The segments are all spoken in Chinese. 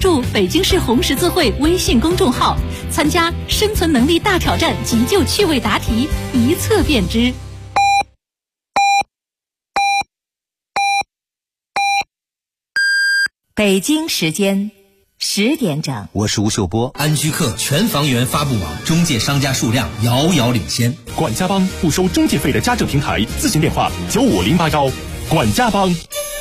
注北京市红十字会微信公众号，参加生存能力大挑战急救趣味答题，一测便知。 北京时间10点整， 我是吴秀波。 安居客全房源发布网中介商家数量遥遥领先。 管家帮不收中介费的家政平台，咨询电话95081。管家帮。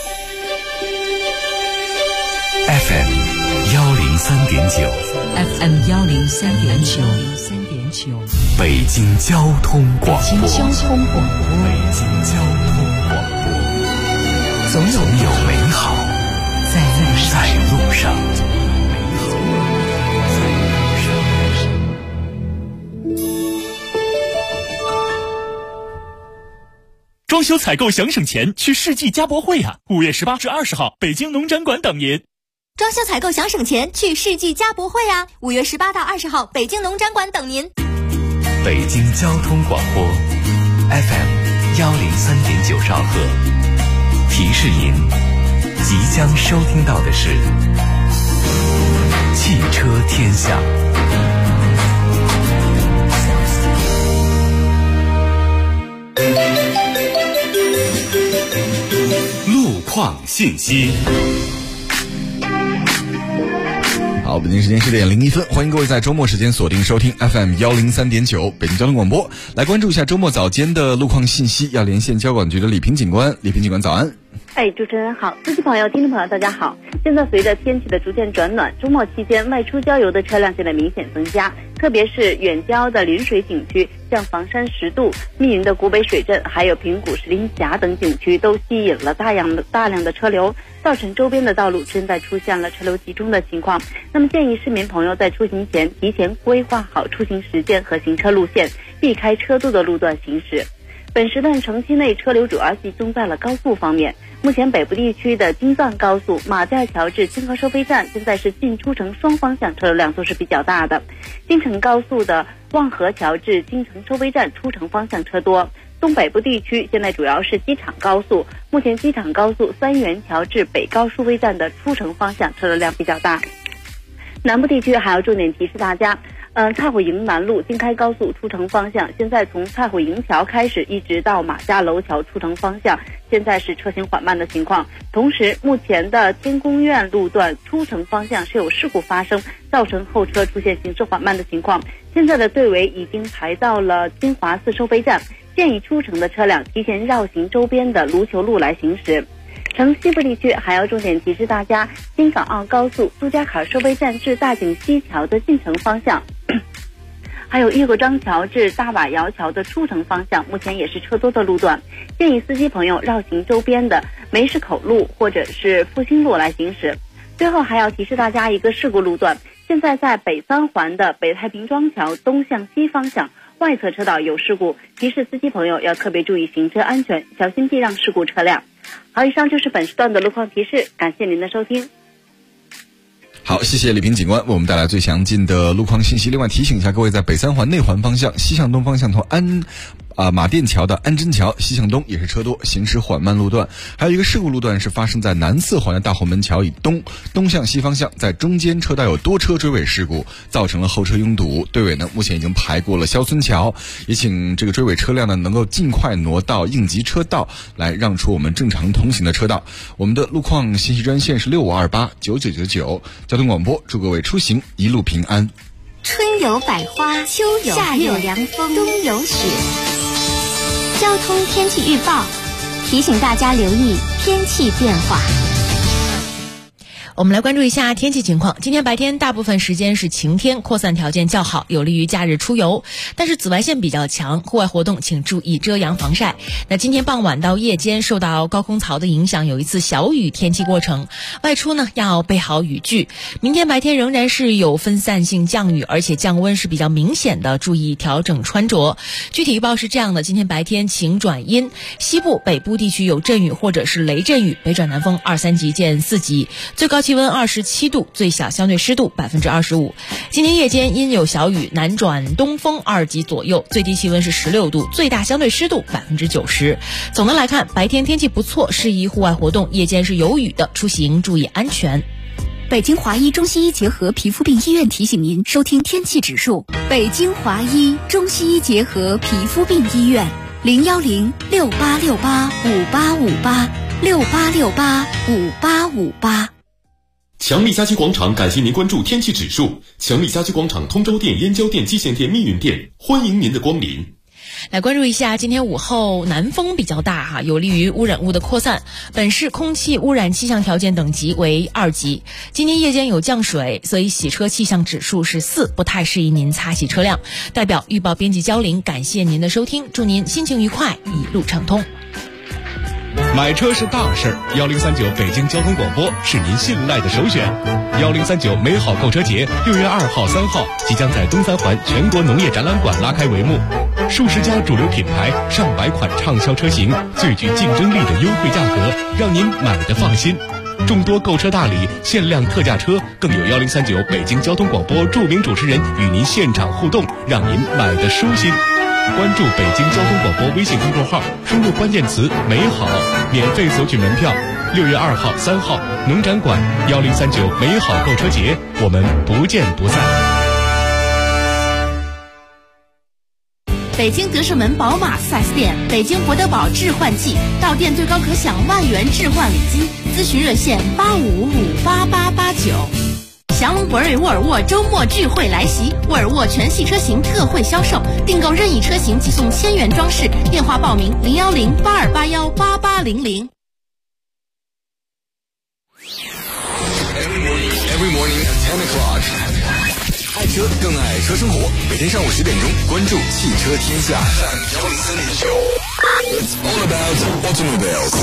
FM 103.9 FM 103.9， 北京交通广播。 北京交通广播，总有美好在路上。 装修采购想省钱，去世纪家博会啊！5月18至20号，北京农展馆等您。 装修采购想省钱，去世纪家博会啊！5月18到20号，北京农展馆等您。 北京交通广播 FM 103.9兆赫，提示您即将收听到的是汽车天下。路况信息。 好，北京时间10点01分，欢迎各位在周末时间锁定收听 FM 103.9北京交通广播，来关注一下周末早间的路况信息。要连线交管局的李平警官，李平警官早安。 主持人好，司机朋友、听众朋友大家好。现在随着天气的逐渐转暖，周末期间外出郊游的车辆现在明显增加，特别是远郊的临水景区，像房山10渡、密云的古北水镇，还有平谷石林峡等景区都吸引了大量的车流，造成周边的道路正在出现了车流集中的情况。那么建议市民朋友在出行前提前规划好出行时间和行车路线，避开车多的路段行驶。本时段城区内车流主要集中在了高速方面，目前北部地区的京藏高速马甸桥至清河收费站现在是进出城双方向车流量都是比较大的，京承高速的望河桥至京承收费站出城方向车多。东北部地区现在主要是机场高速，目前机场高速三元桥至北高收费站的出城方向车流量比较大。南部地区还要重点提示大家，蔡虎营南路京开高速出城方向，现在从蔡虎营桥开始一直到马家楼桥出城方向，现在是车行缓慢的情况。同时，目前的天宫院路段出城方向是有事故发生，造成后车出现行驶缓慢的情况。现在的队尾已经排到了金华寺收费站，建议出城的车辆提前绕行周边的卢球路来行驶。城西部地区还要重点提示大家，京港澳高速杜家坎收费站至大井西桥的进城方向，还有玉河张桥至大瓦窑桥的出城方向，目前也是车多的路段，建议司机朋友绕行周边的梅市口路或者是复兴路来行驶。最后还要提示大家一个事故路段，现在在北三环的北太平庄桥东向西方向外侧车道有事故，提示司机朋友要特别注意行车安全，小心避让事故车辆。好，以上就是本时段的路况提示，感谢您的收听。 好，谢谢李平警官为我们带来最详尽的路况信息。另外提醒一下各位，在北三环内环方向西向东方向从马甸桥的安贞桥西向东也是车多，行驶缓慢路段。还有一个事故路段是发生在南四环的大红门桥以东向西方向，在中间车道有多车追尾事故，造成了后车拥堵。队尾呢目前已经排过了肖村桥，也请这个追尾车辆呢能够尽快挪到应急车道，来让出我们正常通行的车道。我们的路况信息专线是65289999，交通广播，祝各位出行一路平安。 春有百花，秋有夏有凉风，冬有雪。交通天气预报提醒大家留意天气变化。 我们来关注一下天气情况。今天白天大部分时间是晴天，扩散条件较好，有利于假日出游，但是紫外线比较强，户外活动请注意遮阳防晒。那今天傍晚到夜间受到高空槽的影响，有一次小雨天气过程，外出呢要备好雨具。明天白天仍然是有分散性降雨，而且降温是比较明显的，注意调整穿着。具体预报是这样的，今天白天晴转阴，西部北部地区有阵雨或者是雷阵雨，北转南风2、3级见4级，最高气温27度，最小相对湿度25%。今天夜间阴有小雨，南转东风2级左右，最低气温是16度，最大相对湿度90%。总的来看，白天天气不错，适宜户外活动，夜间是有雨的，出行注意安全。 北京华医中西医结合皮肤病医院提醒您收听天气指数。北京华医中西医结合皮肤病医院，0106868585858。 强力家居广场感谢您关注天气指数。强力家居广场通州店、燕郊店、蓟县店、密云店，欢迎您的光临。 来关注一下，今天午后南风比较大哈，有利于污染物的扩散。本市空气污染气象条件等级为2级。今天夜间有降水，所以洗车气象指数是4，不太适宜您擦洗车辆。代表预报编辑焦玲，感谢您的收听，祝您心情愉快，一路畅通。 买车是大事，1039北京交通广播是您信赖的首选。1039美好购车节6月2号、3号即将在东三环全国农业展览馆拉开帷幕，数十家主流品牌、上百款畅销车型，最具竞争力的优惠价格，让您买得放心。众多购车大礼、限量特价车，更有1039北京交通广播著名主持人与您现场互动，让您买得舒心。关注北京交通广播微信公众号，输入关键词“美好”，免费索取门票。6月2号、3号，农展馆1039美好购车节，我们不见不散。 北京德胜门宝马 4S 店，北京博德堡置换季，到店最高可享万元置换礼金，咨询热线85558889。祥龙博瑞沃尔沃周末聚会来袭，沃尔沃全系车型特惠销售，订购任意车型即送1000元装饰，电话报名01082818800。 Every morning at 10 o'clock， 爱车更爱车生活。每天上午10点钟，关注汽车天下。It's all about automobiles。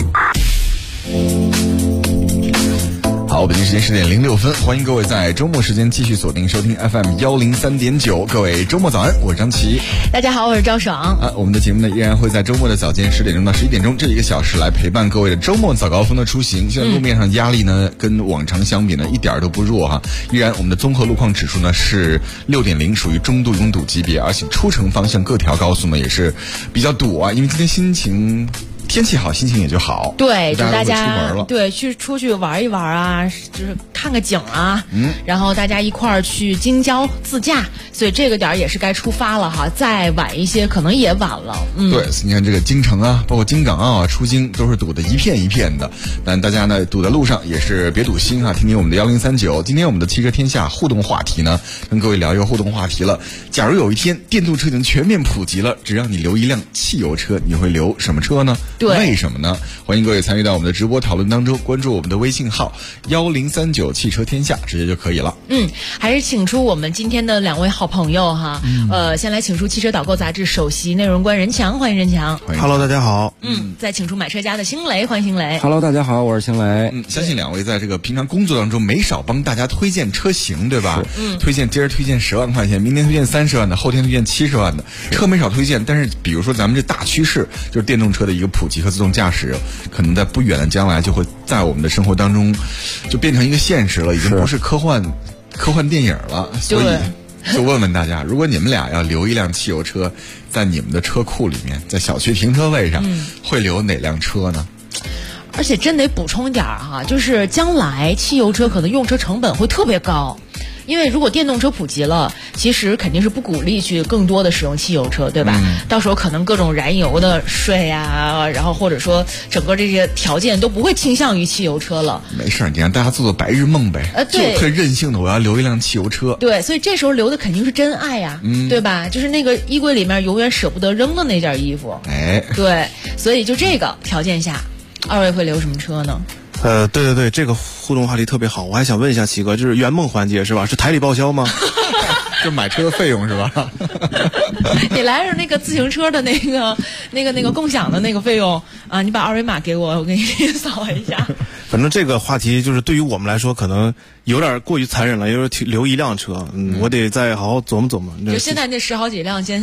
好，北京时间10点06分，欢迎各位在周末时间继续锁定收听 FM 103.9，各位周末早安，我是张琪。 大家好，我是赵爽。 我们的节目呢依然会在周末的早间10点钟到11点钟这1个小时来陪伴各位的周末早高峰的出行。现在路面上压力呢跟往常相比呢一点都不弱哈，依然我们的综合路况指数呢是6.0，属于中度拥堵级别，而且出城方向各条高速呢也是比较堵啊，因为今天天气好，心情也就好。 对，就大家出门了， 对，出去玩一玩啊，就是看个景啊，然后大家一块儿去京郊自驾，所以这个点也是该出发了哈。再晚一些可能也晚了。 对，你看这个京城啊，包括京港澳啊，出京都是堵得一片一片的。但大家呢堵在路上也是别堵心啊，听听我们的1039。今天我们的汽车天下互动话题呢，跟各位聊一个互动话题了。假如有一天电动车已经全面普及了，只让你留一辆汽油车，你会留什么车呢？ 对， 为什么呢？欢迎各位参与到我们的直播讨论当中，关注我们的微信号1039汽车天下，直接就可以了。 还是请出我们今天的2位好朋友哈。先来请出汽车导购杂志首席内容官任强，欢迎任强。 Hello， 大家好。 再请出买车家的星雷，欢迎星雷。 Hello， 大家好，我是星雷。 相信2位在这个平常工作当中没少帮大家推荐车型，对吧？今儿推荐10万块钱，明天推荐30万的，后天推荐70万的，车没少推荐。但是比如说咱们这大趋势就是电动车的一个普及和自动驾驶，可能在不远的将来就会在我们的生活当中就变成一个现实了，已经不是科幻电影了。所以就问问大家，如果你们俩要留一辆汽油车在你们的车库里面，在小区停车位上，会留哪辆车呢？ 而且真得补充一点哈，就是将来汽油车可能用车成本会特别高。因为如果电动车普及了，其实肯定是不鼓励去更多的使用汽油车，对吧？到时候可能各种燃油的税啊，然后或者说整个这些条件都不会倾向于汽油车了。 没事，你让大家做白日梦呗。 对， 就特任性的，我要留一辆汽油车。 对，所以这时候留的肯定是真爱呀，对吧？就是那个衣柜里面永远舍不得扔的那件衣服。对，所以就这个条件下，2位会留什么车呢？ 对，这个互动话题特别好。我还想问一下齐哥，就是圆梦环节是吧？是台里报销吗？ 就买车的费用是吧？ 你来着那个自行车的那个共享的那个费用啊，你把2维码给我给你扫一下。 反正这个话题就是对于我们来说可能有点过于残忍了，有点留一辆车，我得再好好琢磨琢磨。 就现在那10好几辆先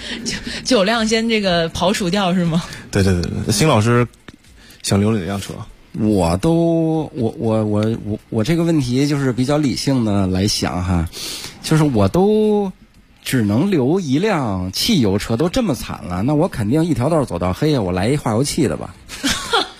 9辆先这个刨除掉是吗？ 对，辛老师想留哪辆车？ 我这个问题就是比较理性的来想哈，就是我都只能留一辆汽油车，都这么惨了，那我肯定一条道走到黑啊，我来一化油器的吧。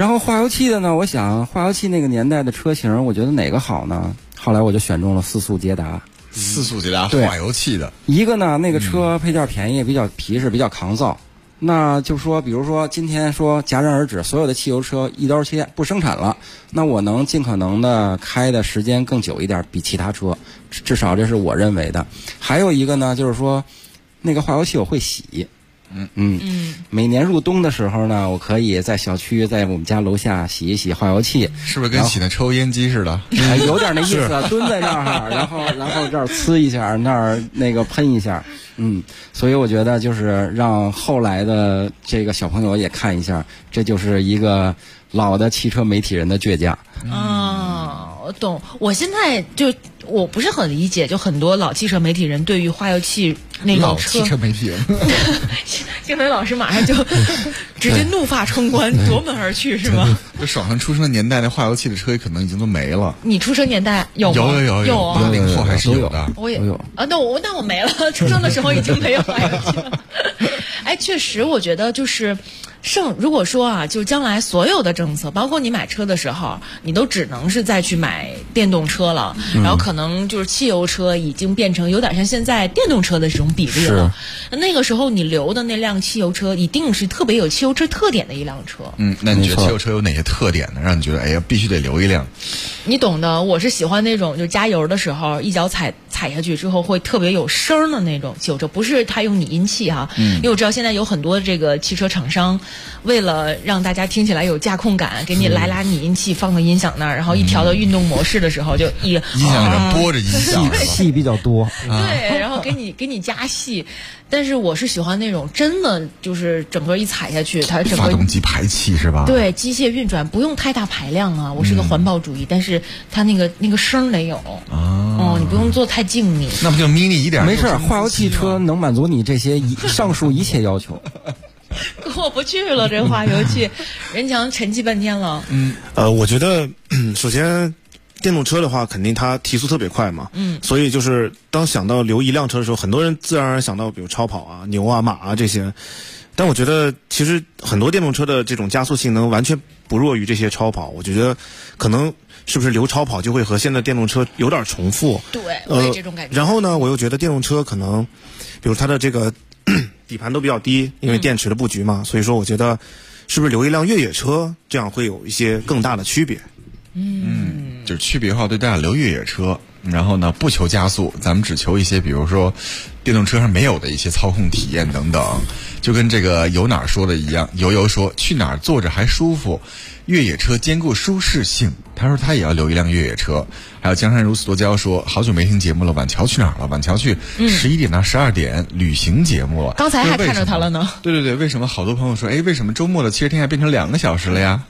然后化油器的呢，我想化油器那个年代的车型，我觉得哪个好呢？后来我就选中了4速捷达。 4速捷达化油器的， 一个呢，那个车配件便宜，比较皮实，比较抗造。那就说，比如说今天说戛然而止，所有的汽油车一刀切不生产了，那我能尽可能的开的时间更久一点，比其他车，至少这是我认为的。还有一个呢，就是说那个化油器我会洗。每年入冬的时候呢，我可以在小区，在我们家楼下洗一洗化油器， 是不是跟洗那抽烟机似的？ 有点那意思，蹲在那儿，然后这儿呲一下，那儿那个喷一下，所以我觉得就是让后来的这个小朋友也看一下，这就是一个老的汽车媒体人的倔强。 我懂。我现在我不是很理解，就很多老汽车媒体人对于化油器那种车， 老汽车媒体人， 金飞老师马上就直接怒发冲冠，夺门而去，是吗？ 就爽上出生的年代，那化油器的车可能已经都没了。 你出生年代有吗？有 80后还是有的。 我也有啊，那我没了，出生的时候已经没有化油器了。哎，确实，我觉得就是如果说啊，就将来所有的政策，包括你买车的时候，你都只能是再去买电动车了，然后可能就是汽油车已经变成有点像现在电动车的这种比例了。那个时候你留的那辆汽油车一定是特别有汽油车特点的一辆车。 那你觉得汽油车有哪些特点呢？让你觉得哎呀必须得留一辆？ 你懂的，我是喜欢那种就加油的时候一脚踩下去之后会特别有声的那种汽油车，不是它用拟音器哈，因为我知道现在有很多这个汽车厂商为了让大家听起来有驾控感，给你来拉拟音器放到音响那儿，然后一调到运动模式的时候就音响上播着音响， 戏比较多。 对，然后给你加戏。但是我是喜欢那种真的就是整个一踩下去，它整个发动机排气是吧？ 对，机械运转不用太大排量啊。我是个环保主义，但是它那个声得有你不用做太静谧。 那不就 mini 一点？ 没事，化油汽车能满足你这些上述一切要求。 过不去了，这化油器，任强沉寂半天了。 我觉得首先电动车的话，肯定它提速特别快嘛，所以就是当想到留一辆车的时候，很多人自然而然想到比如超跑啊、牛啊、马啊这些。但我觉得其实很多电动车的这种加速性能完全不弱于这些超跑。我觉得可能是不是留超跑就会和现在电动车有点重复？ 对，我也这种感觉。 然后呢，我又觉得电动车可能，比如它的这个底盘都比较低，因为电池的布局嘛，所以说我觉得是不是留一辆越野车，这样会有一些更大的区别。 就是区别的话，对大家留越野车，然后呢不求加速，咱们只求一些比如说电动车上没有的一些操控体验等等。就跟这个有哪儿说的一样，游说去哪儿坐着还舒服，越野车兼顾舒适性，他说他也要留一辆越野车。还有江山如此多娇说好久没听节目了，晚桥去哪儿了？晚桥去11点到12点旅行节目了。 刚才还看着他了呢。 对，为什么好多朋友说为什么周末的汽车天下变成2个小时了呀？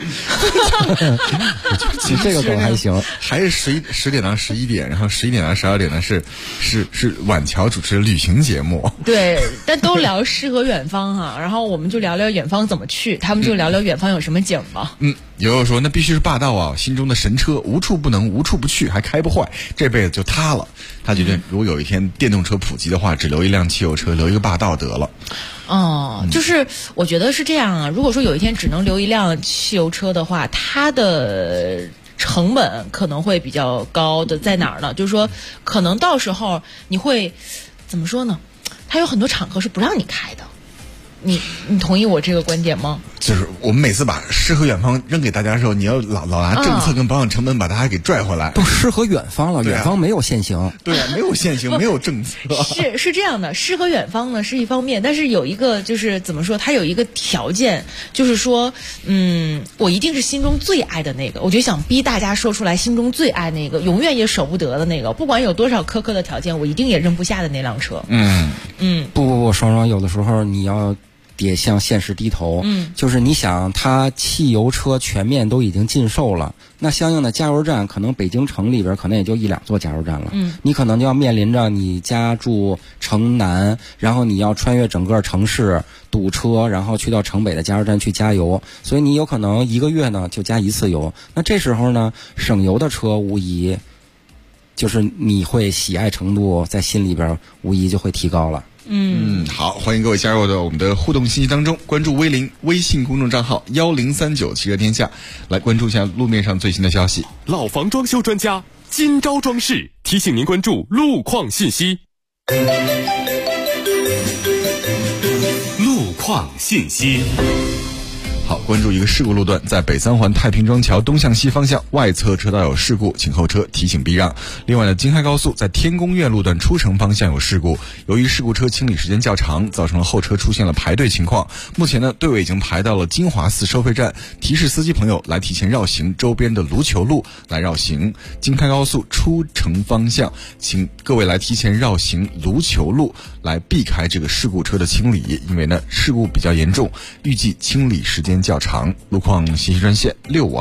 其实这个梗还行， 还是10点到11点，然后11点到12点呢是晚桥主持的旅行节目。 对，但都聊诗和远方哈，然后我们就聊聊远方怎么去，他们就聊聊远方有什么景吧。 友说那必须是霸道啊，心中的神车，无处不能，无处不去，还开不坏，这辈子就他了。他觉得如果有一天电动车普及的话，只留一辆汽油车，留一个霸道得了。 就是我觉得是这样啊。如果说有一天只能留一辆汽油车的话，它的成本可能会比较高的，在哪儿呢？就是说，可能到时候你会怎么说呢？它有很多场合是不让你开的。你同意我这个观点吗？ 就是我们每次把诗和远方扔给大家的时候，你要老拿政策跟保养成本把大家给拽回来。 都诗和远方了，远方没有限行。 对啊，没有限行，没有政策。 是这样的，诗和远方呢是一方面，但是有一个就是怎么说，它有一个条件，就是说，我一定是心中最爱的那个。我就想逼大家说出来心中最爱那个，永远也舍不得的那个，不管有多少苛刻的条件，我一定也扔不下的那辆车。 不，双有的时候你要得向现实低头。就是你想，它汽油车全面都已经禁售了，那相应的加油站可能北京城里边可能也就1-2座加油站了。你可能就要面临着你家住城南，然后你要穿越整个城市堵车，然后去到城北的加油站去加油，所以你有可能1个月呢就加1次油。那这时候呢，省油的车无疑就是你会喜爱程度在心里边无疑就会提高了。 好，欢迎各位加入到我们的互动信息当中，关注微信公众账号1039汽车天下，来关注一下路面上最新的消息。 老房装修专家金招装饰提醒您关注路况信息。路况信息。 好，关注一个事故路段，在北三环太平庄桥东向西方向外侧车道有事故，请后车提醒避让。另外呢，京汉高速在天宫苑路段出城方向有事故，由于事故车清理时间较长，造成了后车出现了排队情况。目前呢，队伍已经排到了金华寺收费站，提示司机朋友来提前绕行周边的卢球路来绕行。京汉高速出城方向，请各位来提前绕行卢球路，来避开这个事故车的清理，因为呢事故比较严重，预计清理时间较长。路况信息专线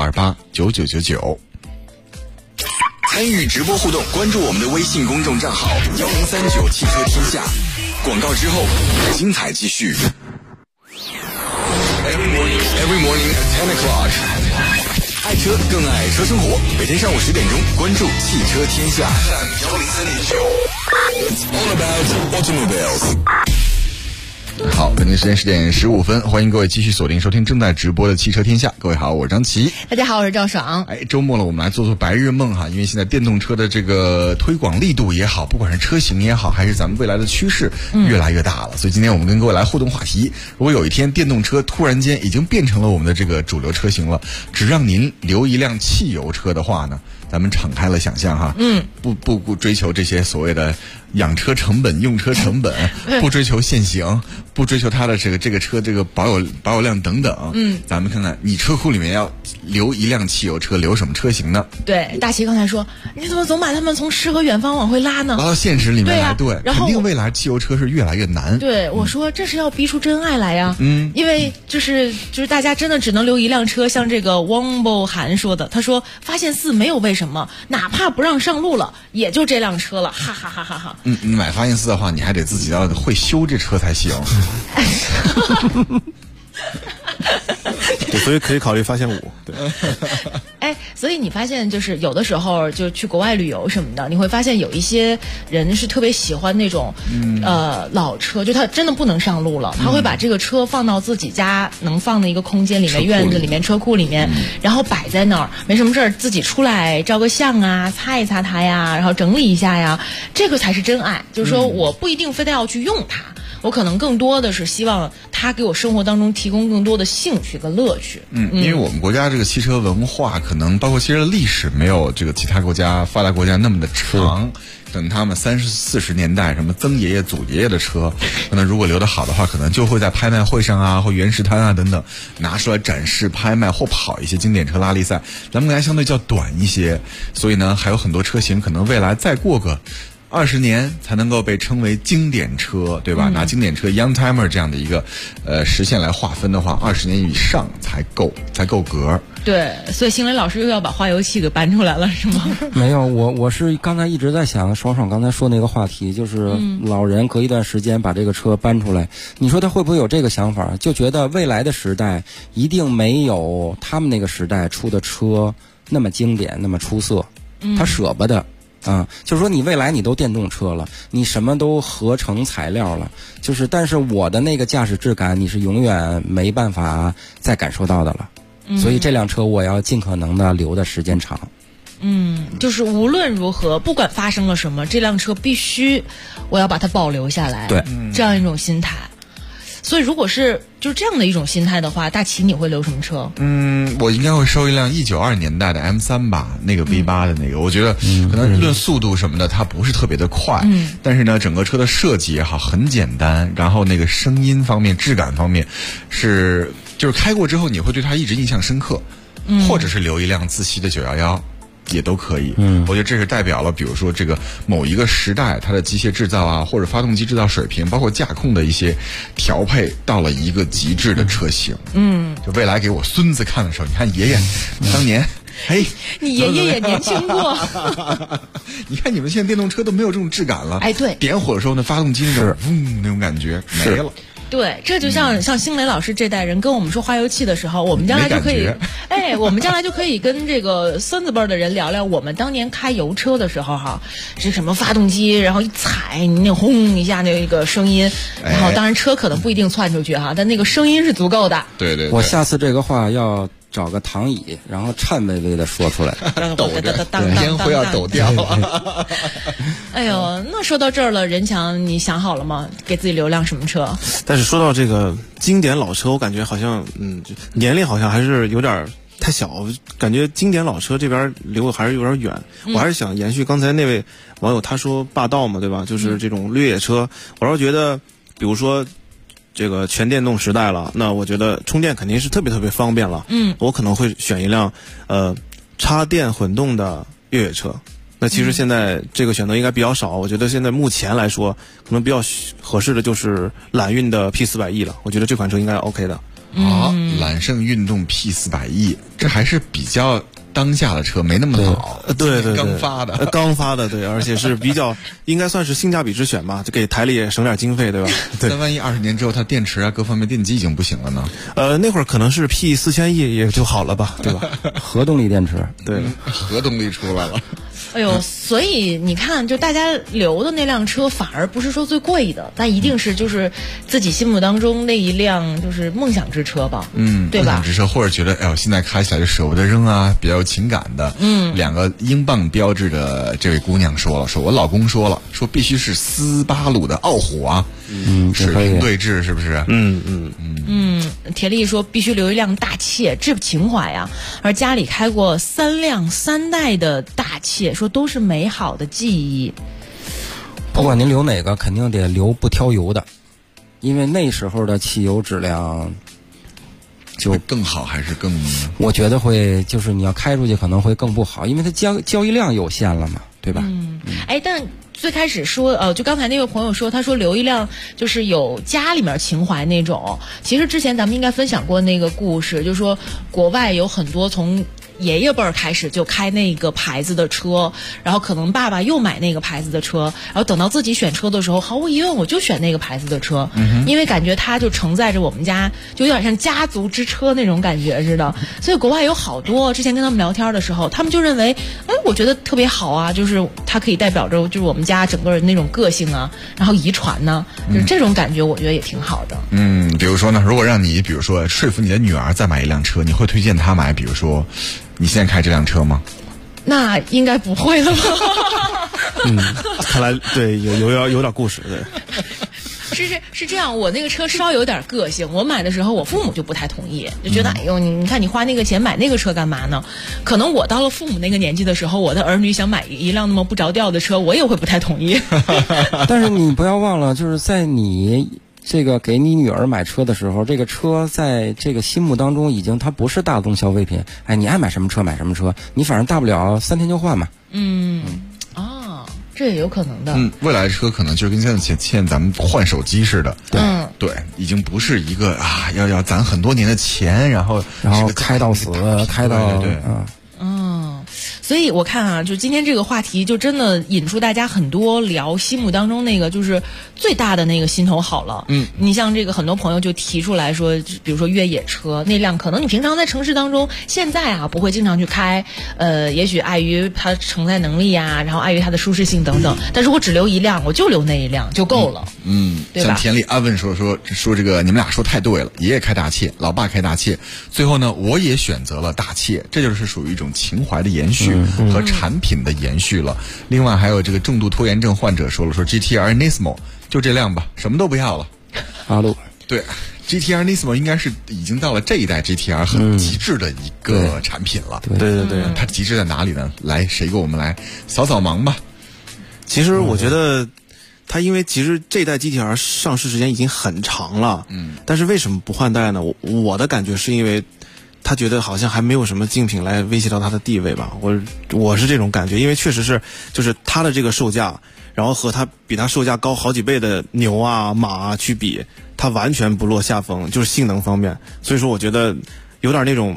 65289999。 参与直播互动，关注我们的微信公众账号1039汽车天下。广告之后，精彩继续。Every morning at 10 o'clock。爱车更爱车生活，每天上午10点钟，关注汽车天下。It's all about automobiles。 好，北京时间10点15分，欢迎各位继续锁定收听正在直播的汽车天下。各位好，我是张琪。 大家好，我是赵爽。 周末了，我们来做白日梦哈，因为现在电动车的这个推广力度也好，不管是车型也好，还是咱们未来的趋势越来越大了。所以今天我们跟各位来互动话题，如果有一天电动车突然间已经变成了我们的这个主流车型了，只让您留一辆汽油车的话呢，咱们敞开了想象哈，不追求这些所谓的养车成本、用车成本，不追求限行，不追求它的这个车这个保有量等等。咱们看看你车库里面要留一辆汽油车，留什么车型呢？ 对，大齐刚才说，你怎么总把他们从诗和远方往回拉呢？ 拉到现实里面来，对， 然后肯定未来汽油车是越来越难。 对，我说这是要逼出真爱来呀。因为就是大家真的只能留一辆车，像这个汪某涵说的，他说发现4没有为什么，哪怕不让上路了，也就这辆车了，哈哈哈哈哈。 你买发现4的话，你还得自己要会修这车才行。 对，所以可以考虑发现5。对， 所以你发现就是有的时候就去国外旅游什么的，你会发现有一些人是特别喜欢那种老车，就他真的不能上路了，他会把这个车放到自己家能放的一个空间里面，院子里面、车库里面，然后摆在那儿，没什么事儿自己出来照个相啊，擦一擦它呀，然后整理一下呀，这个才是真爱。就是说我不一定非得要去用它，我可能更多的是希望它给我生活当中提供更多的兴趣跟乐趣。 因为我们国家这个汽车文化，可能包括汽车的历史，没有这个其他国家发达国家那么的长。等他们30、40年代什么曾爷爷、祖爷爷的车，可能如果留得好的话，可能就会在拍卖会上啊，或原石滩啊等等拿出来展示、拍卖或跑一些经典车拉力赛。咱们国家相对较短一些，所以呢，还有很多车型可能未来再过个20年才能够被称为经典车，对吧？拿经典车 Youngtimer 这样的一个实现来划分的话，20年以上才够格。 对，所以星雷老师又要把化油器给搬出来了，是吗？ 没有，我是刚才一直在想爽刚才说那个话题，就是老人隔一段时间把这个车搬出来，你说他会不会有这个想法？就觉得未来的时代一定没有他们那个时代出的车那么经典、那么出色，他舍不得。就是说你未来你都电动车了，你什么都合成材料了，但是我的那个驾驶质感你是永远没办法再感受到的了。所以这辆车我要尽可能的留的时间长。 就是无论如何，不管发生了什么，这辆车必须我要把它保留下来。 对， 这样一种心态。所以如果是就这样的一种心态的话，大齐你会留什么车？ 我应该会收一辆192年代的 M3吧，那个 V8 的那个。我觉得可能论速度什么的，它不是特别的快，但是呢，整个车的设计也好，很简单，然后那个声音方面、质感方面就是开过之后你会对它一直印象深刻，或者是留一辆自吸的911。也都可以，我觉得这是代表了，比如说这个某一个时代它的机械制造啊，或者发动机制造水平，包括驾控的一些调配到了一个极致的车型。就未来给我孙子看的时候，你看爷爷当年， 你爷爷也年轻过。 你看你们现在电动车都没有这种质感了。 对， 点火的时候那发动机那种那种感觉没了。 对，这就像星雷老师这代人跟我们说花油器的时候，我们将来就可以，我们将来就可以跟这个孙子辈的人聊聊我们当年开油车的时候哈，是什么发动机，然后一踩你那轰一下那个声音，然后当然车可能不一定窜出去哈，但那个声音是足够的。 对， 我下次这个话要找个躺椅，然后颤巍巍的说出来， 抖着，烟灰要抖掉。 哎呦，那说到这儿了，任强，你想好了吗？给自己留辆什么车？ 但是说到这个经典老车，我感觉好像年龄好像还是有点太小，感觉经典老车这边离我还是有点远。我还是想延续刚才那位网友他说霸道嘛，对吧？就是这种越野车，我是觉得，比如说这个全电动时代了，那我觉得充电肯定是特别特别方便了。我可能会选一辆插电混动的越野车。那其实现在这个选择应该比较少，我觉得现在目前来说，可能比较合适的就是揽运的 P400E 了。我觉得这款车应该 OK 的。 揽胜运动 P400E， 这还是比较当下的车，没那么老。 对，刚发的，对，而且是比较应该算是性价比之选吧，就给台里也省点经费，对吧？对。 那万一20年之后它电池啊各方面电机已经不行了呢？ 那会儿可能是 P4000E 也就好了吧，对吧？ 核动力电池， 对， 核动力出来了。 哎呦，所以你看，就大家留的那辆车，反而不是说最贵的，但一定是就是自己心目当中那一辆就是梦想之车吧，对吧？ 梦想之车，或者觉得哎呦，现在开起来就舍不得扔啊，比较有情感的。2个英镑标志的这位姑娘说了，说我老公说了，说必须是斯巴鲁的傲虎啊，水平对峙是不是？ 铁力说必须留一辆大切，这情怀呀。而家里开过3代的大切，说都是美好的记忆。 不管您留哪个，肯定得留不挑油的，因为那时候的汽油质量就更好还是更？ 我觉得会，就是你要开出去可能会更不好，因为它交易量有限了嘛，对吧？ 但最开始说，就刚才那位朋友说，他说留一辆就是有家里面情怀那种。其实之前咱们应该分享过那个故事，就是说国外有很多从爷爷辈儿开始就开那个牌子的车，然后可能爸爸又买那个牌子的车，然后等到自己选车的时候，毫无疑问我就选那个牌子的车，因为感觉它就承载着我们家，就有点像家族之车那种感觉似的。所以国外有好多，之前跟他们聊天的时候，他们就认为，我觉得特别好啊，就是它可以代表着就是我们家整个人那种个性啊，然后遗传呢，就是这种感觉，我觉得也挺好的。 比如说呢，如果让你比如说说服你的女儿再买一辆车，你会推荐她买，比如说你现在开这辆车吗？ 那应该不会了吧？ 看来对有点故事，对。 是这样，我那个车稍有点个性，我买的时候我父母就不太同意，就觉得哎呦，你看你花那个钱买那个车干嘛呢？可能我到了父母那个年纪的时候，我的儿女想买一辆那么不着调的车，我也会不太同意。 但是你不要忘了，就是在你这个给你女儿买车的时候，这个车在这个心目当中已经它不是大宗消费品。哎，你爱买什么车买什么车，你反正大不了3天就换嘛。 这也有可能的。 未来的车可能就是跟现在咱们换手机似的。对，已经不是一个要攒很多年的钱，然后开到死，开到对。 所以我看啊，就今天这个话题就真的引出大家很多聊心目当中那个就是最大的那个心头好了。你像这个很多朋友就提出来说，比如说越野车那辆，可能你平常在城市当中现在啊不会经常去开，也许碍于它承载能力啊，然后碍于它的舒适性等等，但是我只留一辆，我就留那一辆就够了。对吧？ 像田里安问说这个你们俩说太对了，爷爷开大切，老爸开大切，最后呢我也选择了大切，这就是属于一种情怀的延续和产品的延续了。另外还有这个重度拖延症患者说了，说 GTR Nismo 就这辆吧，什么都不要了。 阿路对 GTR Nismo 应该是已经到了这一代 GTR 很极致的一个产品了。 对， 它极致在哪里呢？来，谁给我们来扫扫盲吧。 其实我觉得它因为其实这代 GTR 上市时间已经很长了，但是为什么不换代呢？我的感觉是因为他觉得好像还没有什么竞品来威胁到他的地位吧，我是这种感觉，因为确实是就是他的这个售价，然后和他比他售价高好几倍的牛啊马啊去比，他完全不落下风，就是性能方面，所以说我觉得有点那种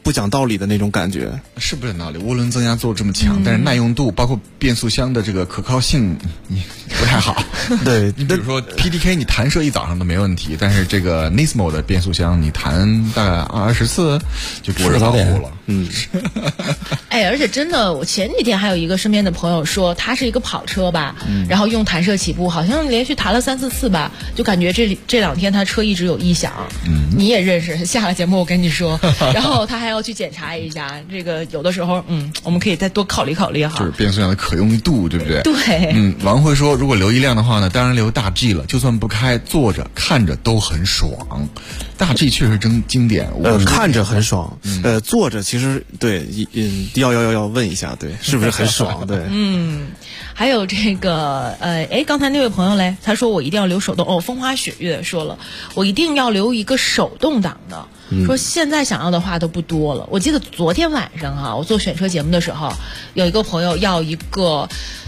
不讲道理的那种感觉。 是不讲道理，涡轮增压做这么强，但是耐用度包括变速箱的这个可靠性不太好。 对， 你比如说 PDK 你弹射一早上都没问题，但是这个 Nismo 的变速箱你弹大概20次就不是保护了。 哎，而且真的，我前几天还有一个身边的朋友说，他是一个跑车吧，然后用弹射起步，好像连续弹了3-4次吧，就感觉这2天他车一直有异响。你也认识，下了节目我跟你说，然后他还要去检查一下，这个有的时候，我们可以再多考虑考虑哈。 就是变速箱的可用度，对不对？ 对。 王慧说，如果留一辆的话呢，当然留大 G 了，就算不开，坐着看着都很爽。大 G 确实真经典， 看着很爽，坐着其实对，要问一下，对，是不是很爽？对， 还有这个刚才那位朋友嘞，他说我一定要留手动风花雪月说了，我一定要留一个手动挡的。说现在想要的话都不多了。我记得昨天晚上我做选车节目的时候，有一个朋友要一个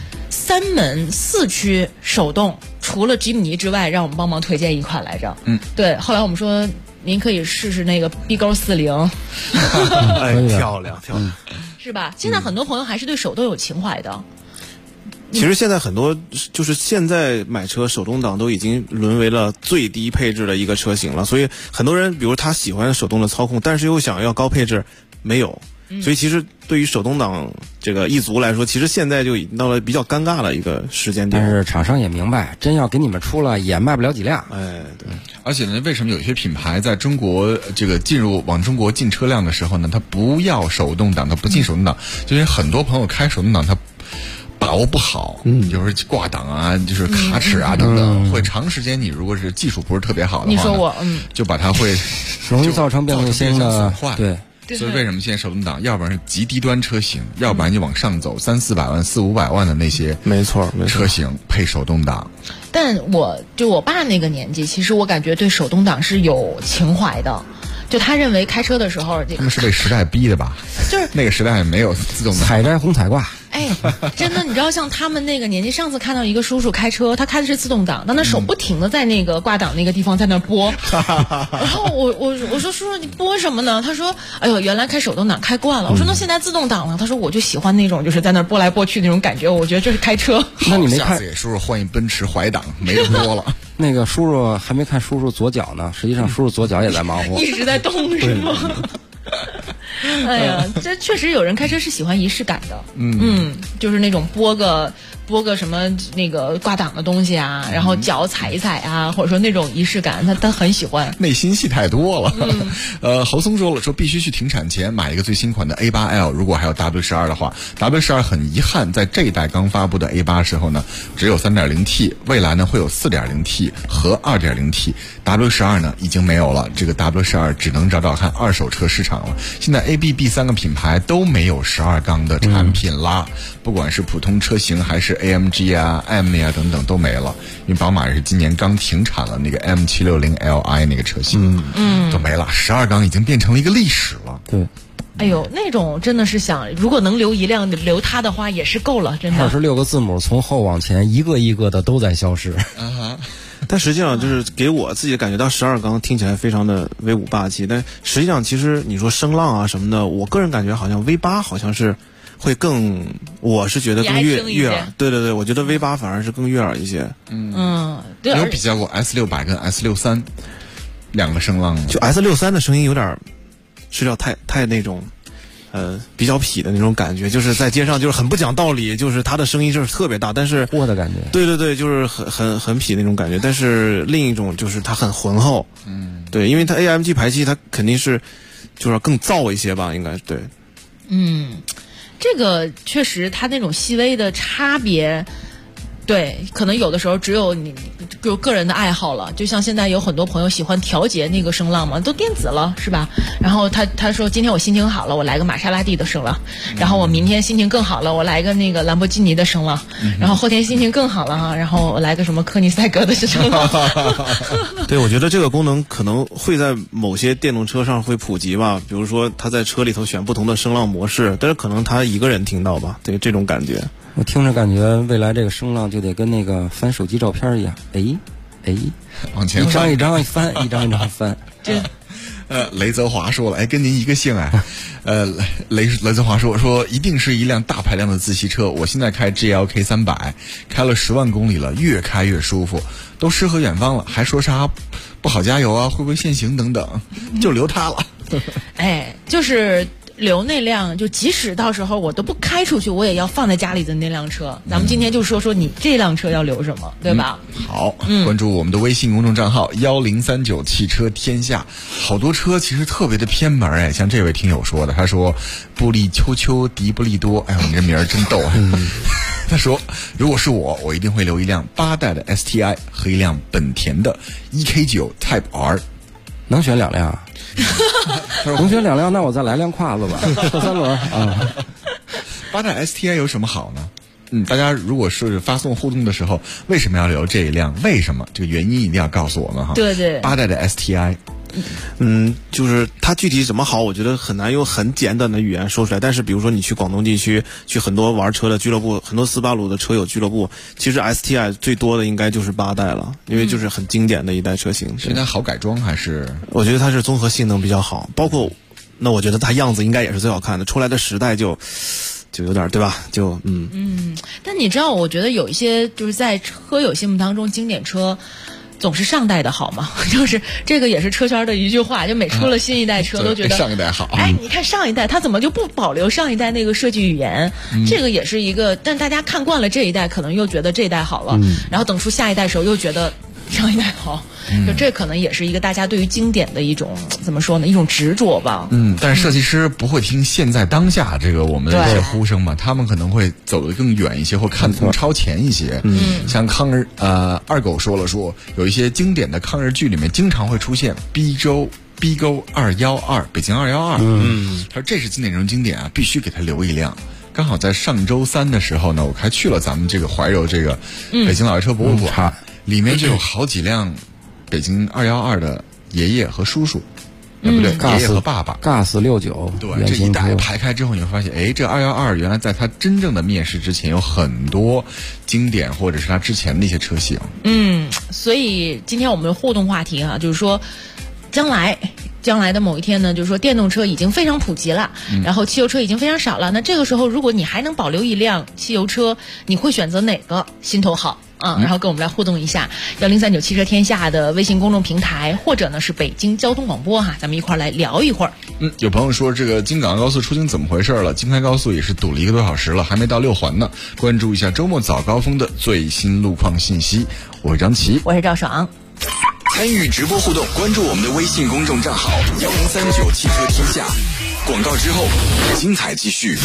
3门4驱手动，除了吉姆尼之外，让我们帮忙推荐一款来着。对，后来我们说您可以试试那个 B-Go40。 漂亮， 是吧？现在很多朋友还是对手动有情怀的。 其实现在很多就是现在买车手动挡都已经沦为了最低配置的一个车型了，所以很多人比如他喜欢手动的操控，但是又想要高配置，没有。所以其实对于手动挡这个一族来说，其实现在就已经到了比较尴尬的一个时间点。 但是厂商也明白，真要给你们出了也卖不了几辆。 对。 而且呢，为什么有些品牌在中国这个往中国进车辆的时候呢，它不要手动挡，它不进手动挡，就是很多朋友开手动挡，它把握不好，就是挂档啊，就是卡齿啊等等，会长时间你如果是技术不是特别好的话， 你说我就把它会容易造成变速箱的损坏。 对。 所以为什么现在手动挡要不然是极低端车型，要不然就往上走300-400万、400-500万的那些没错车型配手动挡。 但我爸那个年纪，其实我感觉对手动挡是有情怀的。就他认为开车的时候， 他们是被时代逼的吧？ 就是那个时代没有自动挡， 采摘红彩挂。 真的，你知道像他们那个年纪，上次看到一个叔叔开车，他开的是自动挡，但他手不停的在那个挂档那个地方在那拨。然后我说叔叔你拨什么呢？他说哎呦原来开手动挡开惯了。我说那现在自动挡了？他说我就喜欢那种就是在那拨来拨去那种感觉，我觉得这是开车。 那你没看？ 下次给叔叔换一奔驰怀档，没人拨了。 那个叔叔还没看叔叔左脚呢，实际上叔叔左脚也在忙活， 一直在动是吗？哎呀，这确实有人开车是喜欢仪式感的，就是那种拨个什么那个挂档的东西啊，然后脚踩一踩啊，或者说那种仪式感，他很喜欢。 内心戏太多了。侯松说了，说必须去停产前买一个最新款的 A8L， 如果还有 W12 的话 ，W12 很遗憾，在这一代刚发布的 A8 时候呢，只有 3.0T， 未来呢会有 4.0T 和 2.0T，W12 呢已经没有了，这个 W12 只能找找看二手车市场了。现在 ABB 3个品牌都没有12缸的产品啦，不管是普通车型还是 AMG 啊、M 啊等等都没了，因为宝马也是今年刚停产了那个 M760Li 那个车型，都没了，12缸已经变成了一个历史了。 对。 哎呦，那种真的是想，如果能留一辆留它的话也是够了，真的。 26个字母从后往前一个一个的都在消失。 但实际上就是给我自己感觉到12缸听起来非常的威武霸气，但实际上其实你说声浪啊什么的，我个人感觉好像 V8 好像是会更，我是觉得更悦耳。对，我觉得 V8 反而是更悦耳一些。 对。 有比较过 S600 跟 S63 两个声浪吗？ 就 S63 的声音有点是要太那种比较痞的那种感觉，就是在街上就是很不讲道理，就是他的声音就是特别大，但是我的感觉， 对，就是很痞那种感觉。但是另一种就是它很浑厚，对，因为它 AMG 排气它肯定是就是更燥一些吧，应该对。 这个确实它那种细微的差别。对，可能有的时候只有你有个人的爱好了，就像现在有很多朋友喜欢调节那个声浪嘛，都电子了是吧？然后他说今天我心情好了，我来个玛莎拉蒂的声浪，然后我明天心情更好了，我来个那个兰博基尼的声浪，然后后天心情更好了哈，然后我来个什么科尼赛格的声浪。 对，我觉得这个功能可能会在某些电动车上会普及吧，比如说他在车里头选不同的声浪模式，但是可能他一个人听到吧，对这种感觉。 我听着感觉未来这个声浪就得跟那个翻手机照片一样， 哎， 往前一张一翻，一张一张翻。 这。 雷泽华说了，跟您一个姓哎，雷泽华说一定是一辆大排量的自吸车，我现在开 GLK 300，开了10万公里了，越开越舒服，都诗和远方了，还说啥不好加油啊，会不会限行等等，就留它了。 哎，就是留那辆，就即使到时候我都不开出去，我也要放在家里的那辆车。咱们今天就说说你这辆车要留什么，对吧？ 好，关注我们的微信公众账号1039汽车天下。好多车其实特别的偏门哎，像这位听友说的，他说布利秋秋迪布利多，哎呦，你这名儿真逗啊！他说，如果是我一定会留一辆8代的 STI 和一辆本田的 EK9 Type R。 能选2辆？能选2辆，那我再来辆胯子吧，车3轮啊。 8代 STI 有什么好呢？大家如果是发送互动的时候，为什么要留这一辆？为什么？这个原因一定要告诉我们哈。 对对。 8代的 STI。 就是它具体怎么好，我觉得很难用很简短的语言说出来。但是比如说你去广东地区，去很多玩车的俱乐部，很多斯巴鲁的车友俱乐部，其实 STI 最多的应该就是8代了，因为就是很经典的一代车型。 是它好改装还是？ 我觉得它是综合性能比较好，包括那我觉得它样子应该也是最好看的，出来的时代就有点对吧？ 但你知道，我觉得有一些就是在车友心目当中经典车。总是上代的好嘛，就是这个也是车圈的一句话，就每出了新一代车都觉得上一代好。 哎，你看上一代它怎么就不保留上一代那个设计语言？这个也是一个，但大家看惯了这一代，可能又觉得这一代好了，然后等出下一代的时候又觉得上一代好。就这可能也是一个大家对于经典的一种怎么说呢？一种执着吧。 但是设计师不会听现在当下这个我们的一些呼声嘛，他们可能会走得更远一些，或看得更超前一些。像二狗说有一些经典的抗日剧里面经常会出现逼沟212，北京212。他说这是经典中经典啊，必须给他留一辆。刚好在上周3的时候呢，我还去了咱们这个怀柔这个北京老爷车博物馆，里面就有好几辆北京212的爷爷和叔叔，不对，爷爷和爸爸。 GAS69， 对，这一代排开之后，你会发现，哎，这212原来在它真正的面世之前，有很多经典或者是它之前的一些车型。 所以今天我们的互动话题啊，就是说，将来的某一天呢，就是说电动车已经非常普及了，然后汽油车已经非常少了。那这个时候，如果你还能保留一辆汽油车，你会选择哪个？心头好。然后跟我们来互动一下，1039汽车天下的微信公众平台，或者呢是北京交通广播哈，咱们一块来聊一会儿。 有朋友说这个京港高速出京怎么回事了？京开高速也是堵了1个多小时了，还没到6环呢。关注一下周末早高峰的最新路况信息。我是张琪， 我是赵爽。 参与直播互动，关注我们的微信公众账号1039汽车天下。广告之后，精彩继续。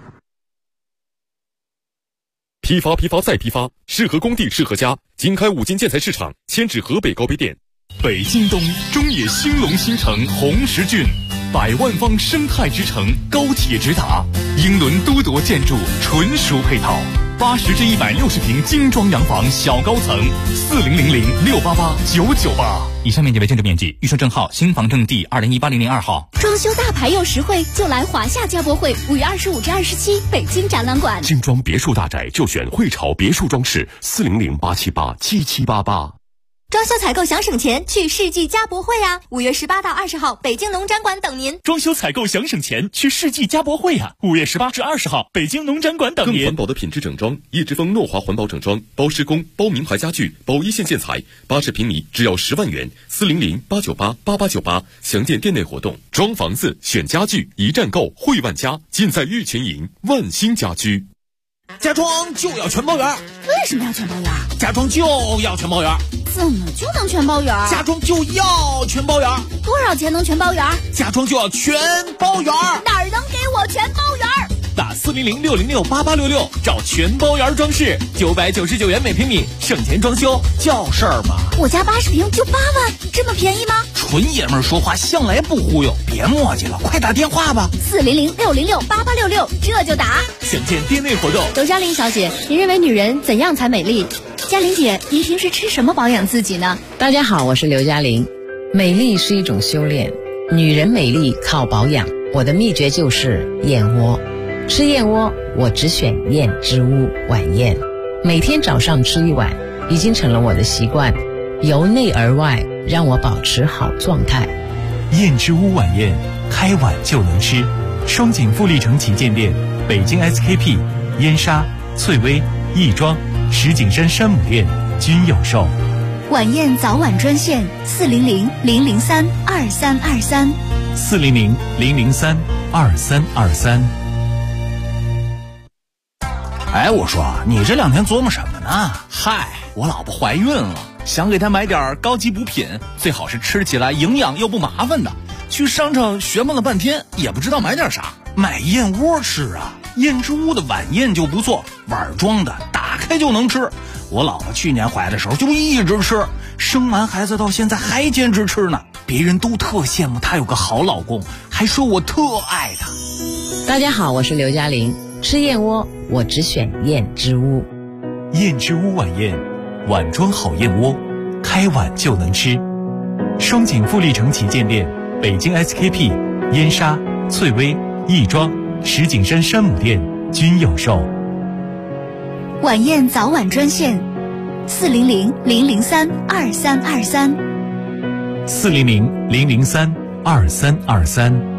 批发再批发，适合工地适合家。京开五金建材市场迁至河北高碑店。 北京东中野兴隆新城红石郡，100万方生态之城，高铁直达，英伦都铎建筑纯属配套，80至160平精装洋房小高层，4000688998。以上面积为建筑面积，预售证号新房证第20180002号。 装修大牌又实惠，就来华夏家博会，5月25至27，北京展览馆。 精装别墅大宅就选汇潮别墅装饰，400-878-7788。 装修采购想省钱，去世纪家博会啊！5月18到20号，北京农展馆等您。 装修采购想省钱，去世纪家博会啊！5月18至20号，北京农展馆等您。 更环保的品质整装，叶之峰诺华环保整装，包施工、包名牌家具、包一线建材，80平米只要10万元，400-898-8898。详见店内活动。装房子选家具，一站购汇万家，尽在玉泉营万兴家居。 家装就要全包圆。 为什么要全包圆？ 家装就要全包圆。 怎么就能全包圆？ 家装就要全包圆。 多少钱能全包圆？ 家装就要全包圆。 哪儿能给我全包圆？ 打400-606-8866，找全包圆装饰，999元每平米，省钱装修叫事儿吗？ 我家80平就8万，这么便宜吗？ 纯爷们儿说话向来不忽悠，别磨叽了，快打电话吧。 400-606-8866，这就打。 详见店内活动。 刘嘉玲小姐，您认为女人怎样才美丽？嘉玲姐，您平时吃什么保养自己呢？ 大家好，我是刘嘉玲。美丽是一种修炼，女人美丽靠保养。我的秘诀就是燕窝。吃燕窝，我只选燕之屋晚燕，每天早上吃1碗，已经成了我的习惯。 由内而外让我保持好状态。 燕之屋晚宴，开碗就能吃。双井富力城旗舰店、北京 SKP、燕莎、翠微、亦庄、石景山山姆店均有售。 晚宴早晚专线400-003-2323。 400-003-2323。 哎，我说你这2天琢磨什么呢？嗨，我老婆怀孕了，想给她买点高级补品，最好是吃起来营养又不麻烦的。去商场询问了半天，也不知道买点啥，买燕窝吃啊。燕之屋的晚宴就不错，碗装的，打开就能吃。我老婆去年怀的时候就一直吃，生完孩子到现在还坚持吃呢。别人都特羡慕她有个好老公，还说我特爱她。 大家好，我是刘嘉玲。吃燕窝，我只选燕之屋。 燕之屋晚宴，碗装好燕窝，开碗就能吃。双井富力城旗舰店、北京 SKP、燕莎、翠微、亦庄、石景山山姆店均有售。 晚宴早晚专线400-003-2323。 400-003-2323。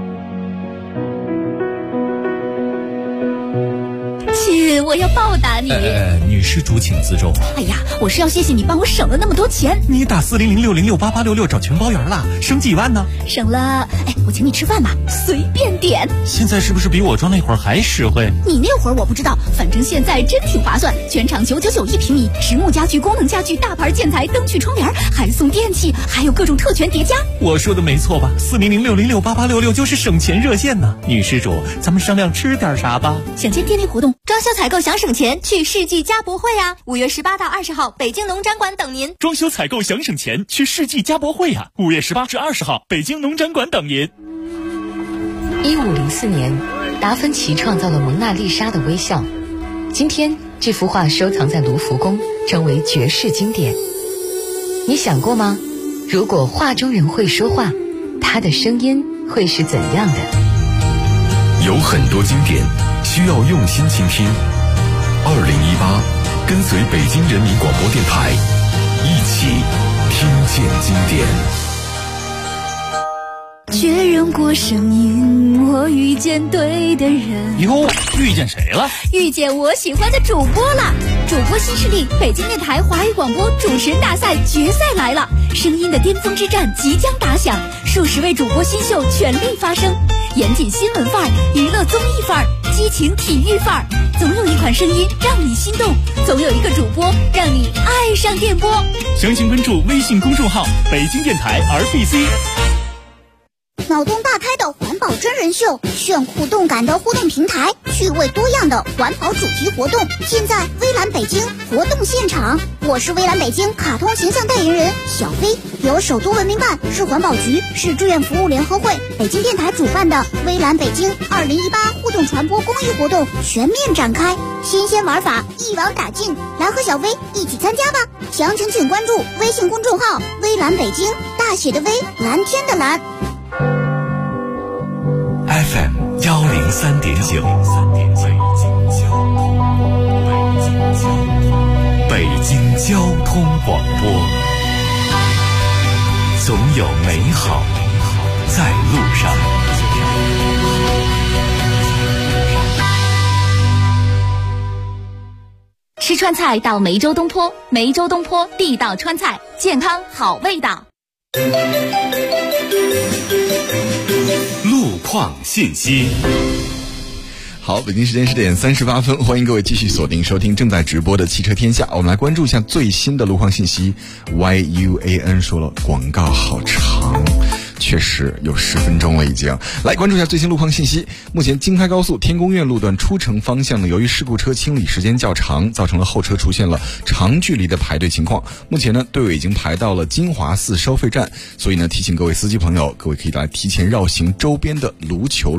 亲，我要报答你。 女施主请自重。 哎呀，我是要谢谢你帮我省了那么多钱。 你打400-606-8866找全包圆了，省几万呢？ 省了，我请你吃饭吧，随便点。 现在是不是比我装那会儿还实惠？ 你那会儿我不知道，反正现在真挺划算，全场999一平米，实木家具、功能家具、大牌建材、灯具、窗帘，还送电器，还有各种特权叠加。 我说的没错吧？400-606-8866就是省钱热线呢。女施主，咱们商量吃点啥吧？ 想见店内活动，装修采购想省钱，去世纪家博会啊！5月18到20号，北京农展馆等您。 装修采购想省钱，去世纪家博会啊！5月18至20号，北京农展馆等您。 1504年，达芬奇创造了蒙娜丽莎的微笑。今天，这幅画收藏在卢浮宫，成为绝世经典。你想过吗？如果画中人会说话，他的声音会是怎样的？ 有很多经典需要用心倾听。2018，跟随北京人民广播电台，一起听见经典。 确认过声音，我遇见对的人。 哟，遇见谁了？ 遇见我喜欢的主播了。主播新势力北京电台华语广播主持人大赛决赛来了，声音的巅峰之战即将打响，数十位主播新秀全力发声，严谨新闻范儿，娱乐综艺范儿，激情体育范儿，总有一款声音让你心动，总有一个主播让你爱上电波。 详情关注微信公众号北京电台 RBC。 脑洞大开的环保真人秀，炫酷动感的互动平台，趣味多样的环保主题活动，现在微蓝北京活动现场。我是微蓝北京卡通形象代言人小飞，由首都文明办、市环保局、市志愿服务联合会、北京电台主办的微蓝北京2018互动传播公益活动全面展开，新鲜玩法一网打尽，来和小飞一起参加吧！详情请关注微信公众号微蓝北京，大写的微，蓝天的蓝。 FM 103.9，北京交通广播，总有美好在路上。 吃川菜到梅州东坡，梅州东坡地道川菜，健康好味道。 路况信息。 好，北京时间10点38分，欢迎各位继续锁定收听正在直播的汽车天下。我们来关注一下最新的路况信息。YUAN 说了，广告好长，确实有10分钟了已经。来关注一下最新路况信息。目前京开高速天宫苑路段出城方向呢，由于事故车清理时间较长，造成了后车出现了长距离的排队情况。目前呢，队伍已经排到了金华寺收费站，所以呢，提醒各位司机朋友，各位可以来提前绕行周边的卢球路、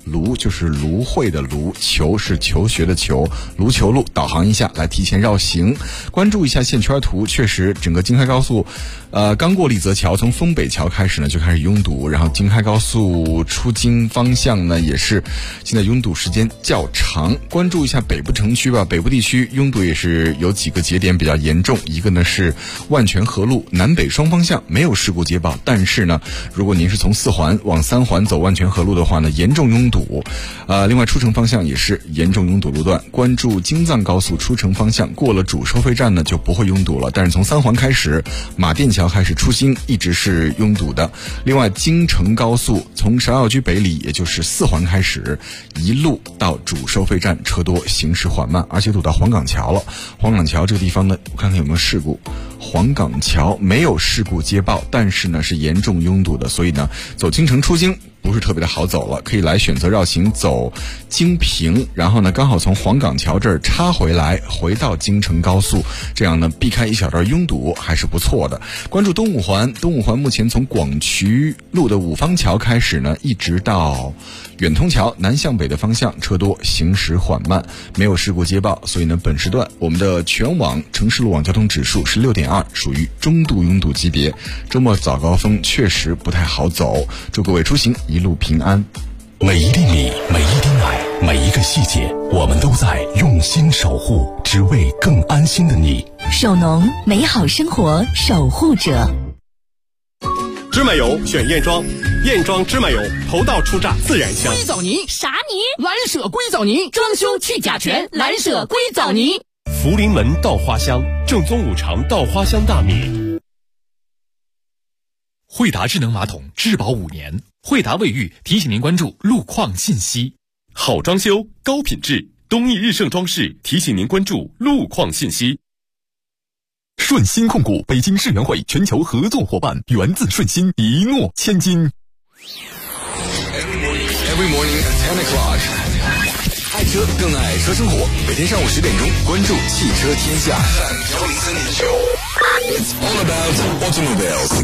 芦就是芦荟的芦，求是求学的求，卢球路导航一下来提前绕行，关注一下线圈图。确实整个京开高速刚过丽泽桥，从丰北桥开始呢就开始拥堵，然后京开高速出京方向呢也是现在拥堵时间较长。关注一下北部城区吧，北部地区拥堵也是有几个节点比较严重，一个呢是万泉河路南北双方向没有事故接报，但是呢如果您是从4环往3环走万泉河路的话呢，严重拥堵。另外出城方向也是严重拥堵路段，关注京藏高速出城方向过了主收费站呢就不会拥堵了，但是从3环开始马甸桥开始出新一直是拥堵的。另外京承高速从芍药居北里也就是4环开始一路到主收费站车多行驶缓慢，而且堵到黄岗桥了。黄岗桥这个地方呢，我看看有没有事故。黄岗桥没有事故接报，但是呢是严重拥堵的，所以呢走京承出京不是特别的好走了，可以来选择绕行走京平，然后呢刚好从黄岗桥这儿插回来回到京承高速，这样呢避开一小段拥堵还是不错的。关注东五环，东五环目前从广渠路的五方桥开始呢一直到远通桥南向北的方向车多行驶缓慢，没有事故接报，所以呢本时段我们的全网城市路网交通指数是6.2，属于中度拥堵级别。周末早高峰确实不太好走，祝各位出行一路平安。 每一粒米，每一滴奶，每一个细节，我们都在用心守护，只为更安心的你。 手农，美好生活守护者。 芝麻油选燕庄，燕庄芝麻油头道出榨自然香。 硅藻泥啥泥？ 蓝舍硅藻泥，装修去甲醛，蓝舍硅藻泥。 福临门稻花香，正宗五常稻花香大米。 惠达智能马桶质保5年，惠达卫浴提醒您关注路况信息。 好装修高品质，东益日盛装饰提醒您关注路况信息。 顺鑫控股北京世园会全球合作伙伴，源自顺鑫，一诺千金。 Every morning at 10 o'clock， 爱车更爱车生活。每天上午10点钟，关注汽车天下。It's all about automobiles。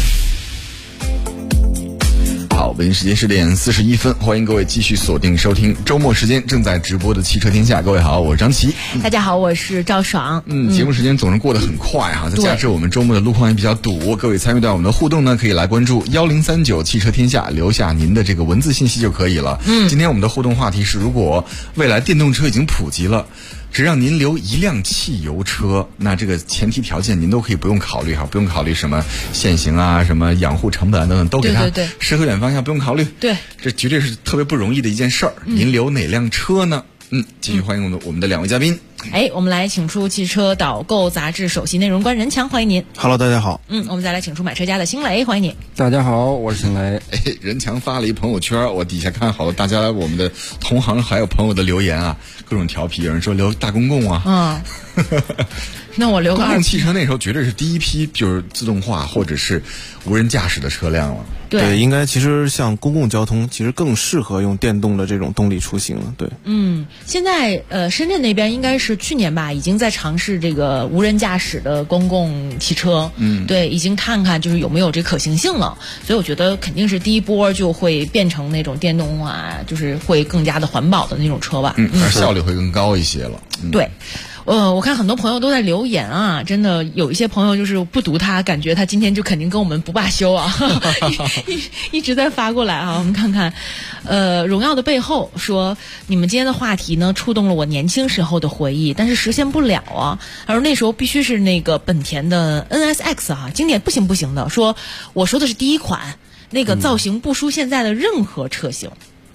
好，北京时间10点41分，欢迎各位继续锁定收听周末时间正在直播的汽车天下。各位好，我是张琪。 大家好，我是赵爽。 节目时间总是过得很快哈，再加之我们周末的路况也比较堵，各位参与到我们的互动呢，可以来关注1039汽车天下，留下您的这个文字信息就可以了。今天我们的互动话题是，如果未来电动车已经普及了，只让您留一辆汽油车，那这个前提条件您都可以不用考虑哈，不用考虑什么限行啊、什么养护成本等等，都给它诗和远方向不用考虑。 对， 这绝对是特别不容易的一件事儿。您留哪辆车呢？继续欢迎我们的2位嘉宾。 我们来请出汽车导购杂志首席内容官任强，欢迎您。 Hello， 大家好。 我们再来请出买车家的辛雷，欢迎您。 大家好，我是辛雷。 任强发了一朋友圈，我底下看好了大家我们的同行还有朋友的留言啊，各种调皮，有人说留大公共啊。 那我留个公共汽车那时候绝对是第一批就是自动化或者是无人驾驶的车辆了。 对，应该其实像公共交通其实更适合用电动的这种动力出行了。对， 现在深圳那边应该是去年吧，已经在尝试这个无人驾驶的公共汽车。对，已经看看就是有没有这可行性了。所以我觉得肯定是第一波就会变成那种电动啊，就是会更加的环保的那种车吧。 而效率会更高一些了。 对。我看很多朋友都在留言啊，真的有一些朋友就是不读他，感觉他今天就肯定跟我们不罢休啊，一直在发过来啊。我们看看，荣耀的背后说，你们今天的话题呢，触动了我年轻时候的回忆，但是实现不了啊。他说那时候必须是那个本田的 NSX 啊，经典不行的。说我说的是第一款，那个造型不输现在的任何车型。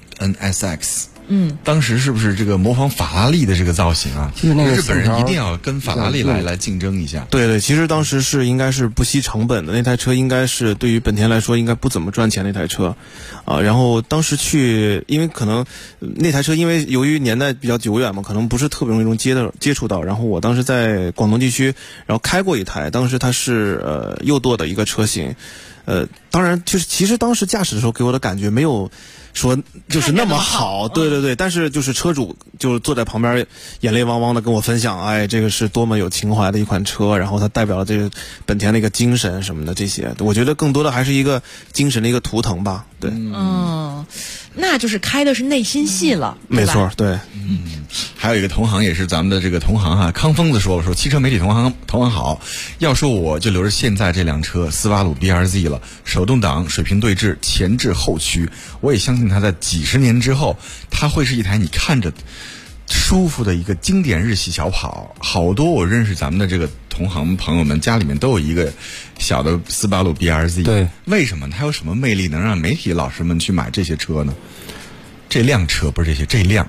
NSX。当时是不是这个模仿法拉利的这个造型啊？ 就是那个日本人一定要跟法拉利来竞争一下。 对，其实当时是应该是不惜成本的那台车，应该是对于本田来说应该不怎么赚钱那台车，然后当时去，因为可能那台车因为由于年代比较久远嘛，可能不是特别容易接触到。然后我当时在广东地区，然后开过一台，当时它是右舵的一个车型，当然就是其实当时驾驶的时候给我的感觉没有说就是那么好，对，但是就是车主就坐在旁边眼泪汪汪的跟我分享，这个是多么有情怀的一款车，然后它代表了这个本田的一个精神什么的，这些我觉得更多的还是一个精神的一个图腾吧。对， 那就是开的是内心戏了， 没错，对。 还有一个同行也是咱们的这个同行哈，康疯子说汽车媒体同行好，要说我就留着现在这辆车斯巴鲁 BRZ 了，手动挡水平对置，前置后驱，我也相信它在几十年之后，它会是一台你看着舒服的一个经典日系小跑。好多我认识咱们的这个同行朋友们家里面都有一个小的斯巴鲁 BRZ。 对，为什么它有什么魅力能让媒体老师们去买这些车呢？这辆车不是这辆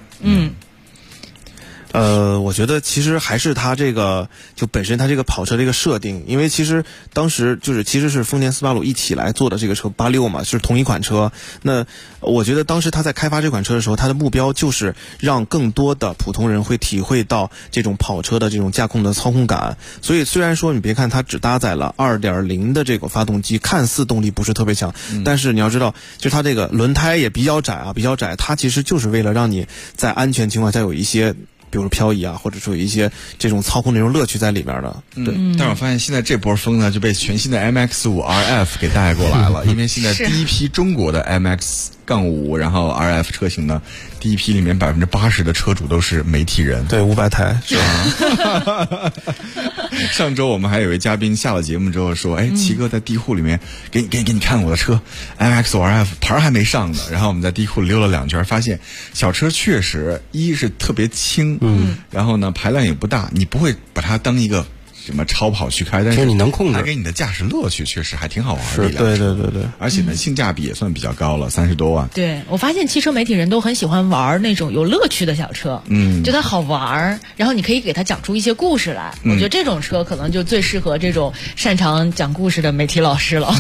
我觉得其实还是它这个就本身它这个跑车这个设定，因为其实当时其实是丰田斯巴鲁一起来做的这个车86嘛，是同一款车。那我觉得当时他在开发这款车的时候，他的目标就是让更多的普通人会体会到这种跑车的这种驾控的操控感。所以虽然说你别看它只搭载了 2.0 的这个发动机，看似动力不是特别强，但是你要知道，就是它这个轮胎也比较窄，它其实就是为了让你在安全情况下有一些比如漂移啊，或者说有一些这种操控那种乐趣在里面的。对， 但是我发现现在这波风呢就被全新的 MX-5 RF 给带过来了，因为现在第一批中国的 MX-5 然后 RF 车型呢，第一批里面80%的车主都是媒体人， 对，500台是吧？上周我们还有一位嘉宾下了节目之后说，齐哥在地库里面给你看我的车 MX-5 RF 牌还没上呢，然后我们在地库溜了2圈，发现小车确实一是特别轻，然后呢排量也不大，你不会把它当一个什么超跑去开，但是你能控制， 它给你的驾驶乐趣确实还挺好玩的。 是，对， 而且呢，性价比也算比较高了，30多万。 对，我发现汽车媒体人都很喜欢玩那种有乐趣的小车，觉得好玩，然后你可以给他讲出一些故事来。我觉得这种车可能就最适合这种擅长讲故事的媒体老师了。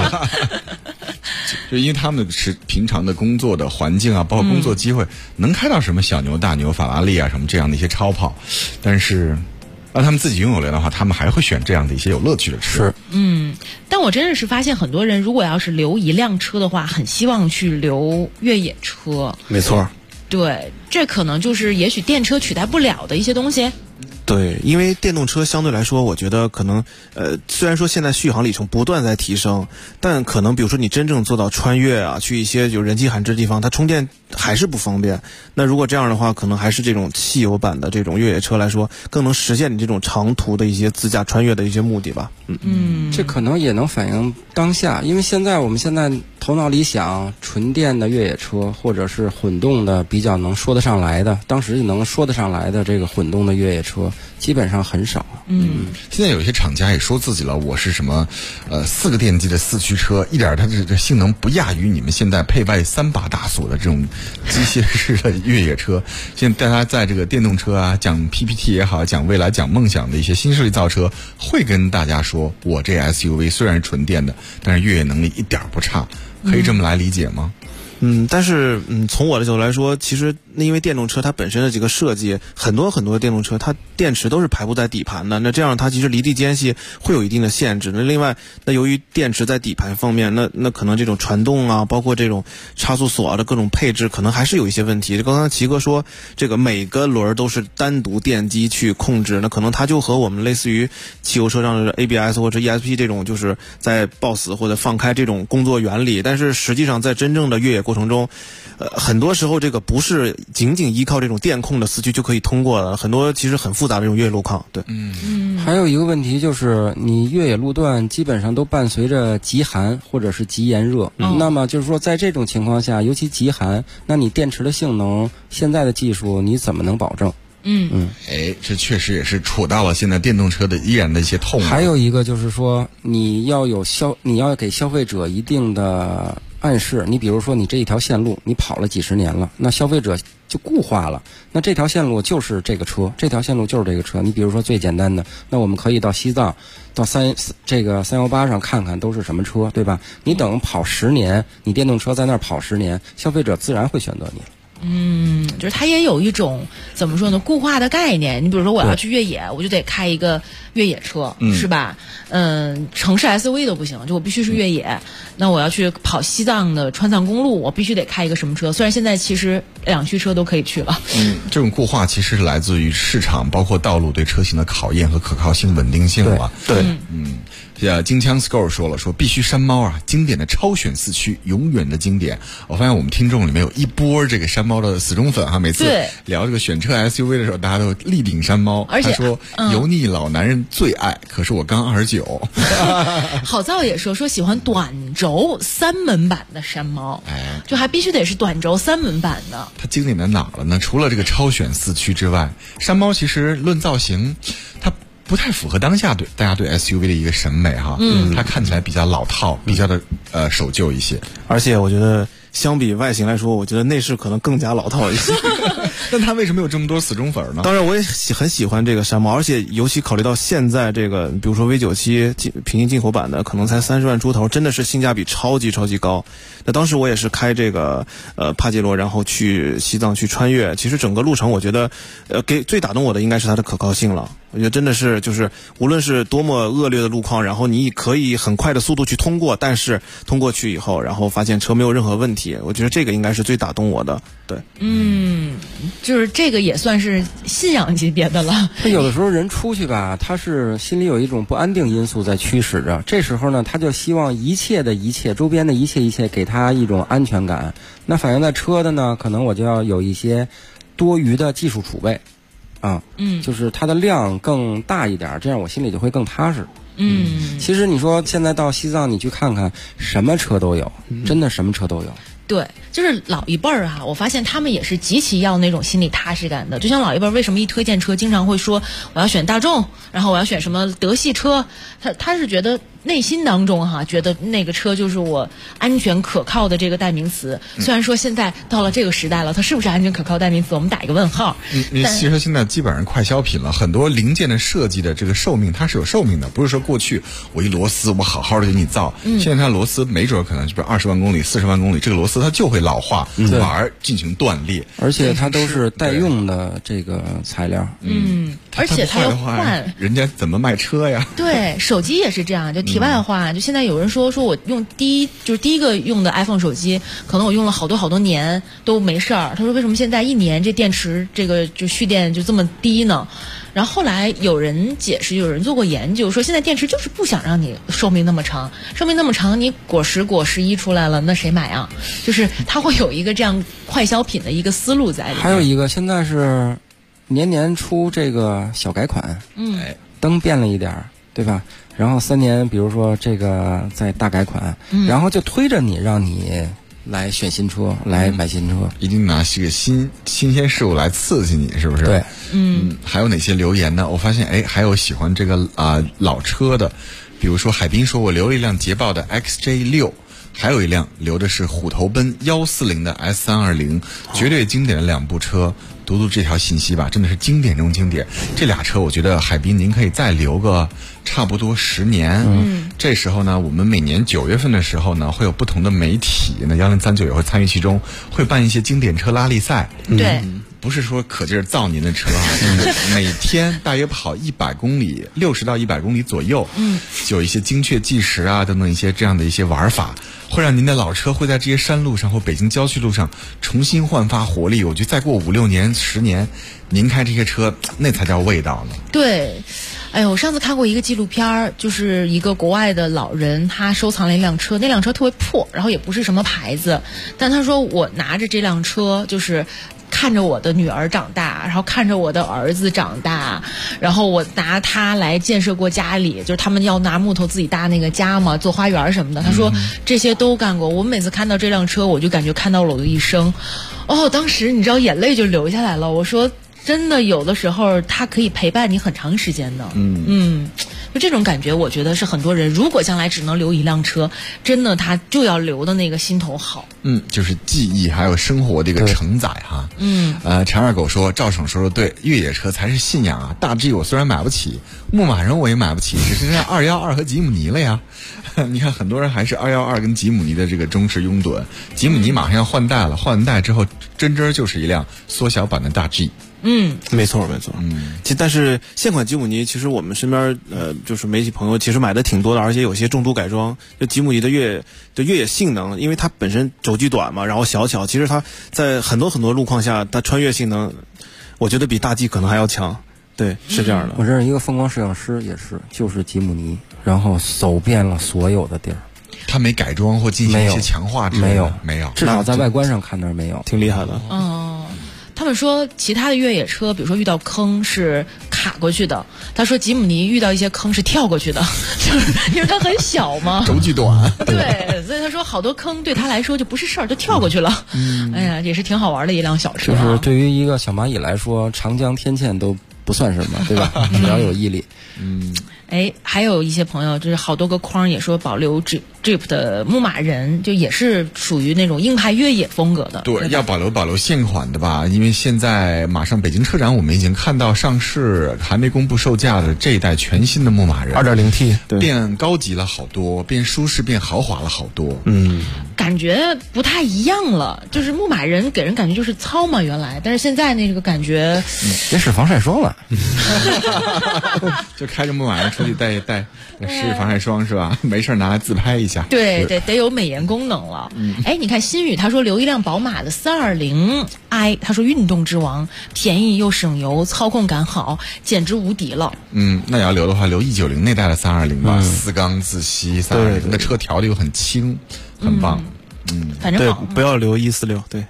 就因为他们是平常的工作的环境啊，包括工作机会，能开到什么小牛、大牛、法拉利啊什么这样的一些超跑，但是让他们自己拥有了的话，他们还会选这样的一些有乐趣的车。 但我真的是发现很多人如果要是留一辆车的话，很希望去留越野车。 没错， 对，这可能就是也许电车取代不了的一些东西。 对，因为电动车相对来说，我觉得可能虽然说现在续航里程不断在提升，但可能比如说你真正做到穿越啊，去一些有人迹罕至的地方，它充电还是不方便。那如果这样的话，可能还是这种汽油版的这种越野车来说，更能实现你这种长途的一些自驾穿越的一些目的吧。 这可能也能反映当下，因为我们现在头脑里想纯电的越野车，或者是混动的比较能说得上来的，当时能说得上来的这个混动的越野车基本上很少。 现在有些厂家也说自己了，我是什么4个电机的4驱车，一点它的性能不亚于你们现在配备3把大锁的这种机械式的越野车。现在大家在这个电动车啊，讲 PPT 也好，讲未来讲梦想的一些新势力造车，会跟大家说，我这 SUV 虽然是纯电的，但是越野能力一点不差，可以这么来理解吗？ 但是从我的角度来说，其实因为电动车它本身的这个设计，很多的电动车它电池都是排布在底盘的，那这样它其实离地间隙会有一定的限制。那另外，那由于电池在底盘方面，那可能这种传动啊，包括这种差速锁的各种配置，可能还是有一些问题。刚刚齐哥说，这个每个轮都是单独电机去控制，那可能它就和我们类似于汽油车上的 ABS 或者 ESP 这种，就是在抱死或者放开这种工作原理。但是实际上在真正的越野过程中，很多时候这个不是仅仅依靠这种电控的4驱就可以通过的，很多其实很复杂的这种越野路况。对， 还有一个问题就是，你越野路段基本上都伴随着极寒或者是极炎热，那么就是说在这种情况下，尤其极寒，那你电池的性能，现在的技术你怎么能保证？ 这确实也是戳到了现在电动车的依然的一些痛。 还有一个就是说，你要给消费者一定的暗示，你比如说你这一条线路你跑了几十年了，那消费者就固化了，那这条线路就是这个车，这条线路就是这个车。你比如说最简单的，那我们可以到西藏，到318上看看都是什么车，对吧？你等跑10年，你电动车在那儿跑10年，消费者自然会选择你了。 就是它也有一种怎么说呢，固化的概念。你比如说我要去越野，我就得开一个越野车，是吧？城市 SUV 都不行，就我必须是越野。那我要去跑西藏的川藏公路，我必须得开一个什么车？虽然现在其实两驱车都可以去了。 这种固化其实是来自于市场包括道路对车型的考验和可靠性、稳定性了。 对， 而且他说油腻老男人最爱，可是我刚29。 郝造也说喜欢短轴3门版的山猫，就还必须得是短轴3门版的。 它经典在哪了呢？除了这个超选四驱之外，山猫其实论造型，它不太符合当下大家对 SUV 的一个审美哈。它看起来比较老套，比较的守旧一些。 而且我觉得相比外形来说，我觉得内饰可能更加老套一些。 但它为什么有这么多死忠粉呢？ 当然我也很喜欢这个山猫，而且尤其考虑到现在这个，比如说 V97平行进口版的可能才30万出头，真的是性价比超级高。那当时我也是开这个帕杰罗，然后去西藏去穿越，其实整个路程我觉得最打动我的应该是它的可靠性了。我觉得真的是就是无论是多么恶劣的路况，然后你可以很快的速度去通过，但是通过去以后，然后发现车没有任何问题，我觉得这个应该是最打动我的。对， 就是这个也算是信仰级别的了。 有的时候人出去吧，他是心里有一种不安定因素在驱使着，这时候呢，他就希望一切周边的一切给他一种安全感。那反映在车的呢，可能我就要有一些多余的技术储备就是它的量更大一点，这样我心里就会更踏实。其实你说现在到西藏你去看看，什么车都有，真的什么车都有。 对，就是老一辈儿哈，我发现他们也是极其要那种心理踏实感的。就像老一辈儿为什么一推荐车，经常会说我要选大众，然后我要选什么德系车，他是觉得内心当中哈，觉得那个车就是我安全可靠的这个代名词。虽然说现在到了这个时代了，它是不是安全可靠代名词，我们打一个问号。 汽车现在基本上快消品了，很多零件的设计的这个寿命它是有寿命的，不是说过去我一螺丝我好好的给你造，现在它螺丝没准可能就比如20万公里、40万公里，这个螺丝它就会老化，反而进行断裂。 而且它都是代用的这个材料。 而且它要换， 人家怎么卖车呀？ 对，手机也是这样。就题外话，就现在有人说我用第一个用的 iPhone 手机，可能我用了好多年都没事儿。他说为什么现在1年这电池这个就蓄电就这么低呢？然后后来有人解释，有人做过研究，说现在电池就是不想让你寿命那么长，寿命那么长，你果11出来了，那谁买啊？就是它会有一个这样快消品的一个思路在里面。 还有一个现在是年出这个小改款，灯变了一点儿，对吧？然后3年，比如说这个再大改款，然后就推着你让你来选新车，来买新车， 一定拿这个新鲜事物来刺激你，是不是？ 对， 还有哪些留言呢？我发现还有喜欢这个老车的，比如说海滨说，我留了一辆捷豹的 XJ6。还有一辆留的是虎头奔140的 S320，绝对经典的2部车。读这条信息吧，真的是经典中经典。这俩车我觉得海滨您可以再留个差不多10年。这时候呢，我们每年9月份的时候呢，会有不同的媒体，那1039也会参与其中，会办一些经典车拉力赛。 对。 不是说可劲儿造您的车每天大约跑100公里，60到100公里左右，就有一些精确计时啊等等一些这样的一些玩法，会让您的老车会在这些山路上或北京郊区路上重新焕发活力。我觉得再过5、6年、10年，您开这些车那才叫味道呢。 对。我上次看过一个纪录片，就是一个国外的老人，他收藏了一辆车，那辆车特别破，然后也不是什么牌子，但他说我拿着这辆车就是看着我的女儿长大，然后看着我的儿子长大，然后我拿它来建设过家里，就是他们要拿木头自己搭那个家嘛，做花园什么的。他说这些都干过。我每次看到这辆车，我就感觉看到了我的一生。当时你知道眼泪就流下来了。我说真的，有的时候它可以陪伴你很长时间的。就这种感觉，我觉得是很多人如果将来只能留一辆车，真的他就要留的那个心头好。 就是记忆还有生活的一个承载哈。长耳狗说，赵省说的对，越野车才是信仰啊。大 G 我虽然买不起，牧马人我也买不起，只剩下212和吉姆尼了呀。你看很多人还是212跟吉姆尼的这个忠实拥趸，吉姆尼马上要换代了，换完代之后真真就是一辆缩小版的大 G。 没错。其实但是现款吉姆尼，其实我们身边就是媒体朋友其实买的挺多的，而且有些重度改装。就吉姆尼的越野性能，因为它本身轴距短嘛，然后小巧，其实它在很多路况下，它穿越性能，我觉得比大 G 可能还要强。对，是这样的。 我认识一个风光摄影师，也是就是吉姆尼，然后走遍了所有的地儿。 他没改装或进行一些强化之类的？没有， 至少在外观上看那儿没有， 挺厉害的。 他们说其他的越野车，比如说遇到坑是卡过去的，他说吉姆尼遇到一些坑是跳过去的，就是因为它很小嘛， 轴距短。 对，所以他说好多坑对他来说就不是事儿，就跳过去了。哎呀，也是挺好玩的一辆小车。 就是对于一个小蚂蚁来说，长江天堑都不算什么，对吧？只要有毅力。 还有一些朋友就是好多个框也说保留 Jeep 的牧马人，就也是属于那种硬派越野风格的。 对，要保留现款的吧，因为现在马上北京车展我们已经看到上市还没公布售价的这一代全新的牧马人 2.0T， 变高级了好多，变舒适变豪华了好多。 感觉不太一样了，就是牧马人给人感觉就是糙嘛原来，但是现在那个感觉别使防晒霜了。 就开着牧马人出去带试防晒霜是吧？没事拿来自拍一下。 对，得有美颜功能了。你看新宇他说留一辆宝马的 420i， 他说运动之王，便宜又省油，操控感好，简直无敌了。 那要留的话，留190那代的320吧，4缸自吸320，那车调的又很轻，很棒。 反正不要留146，对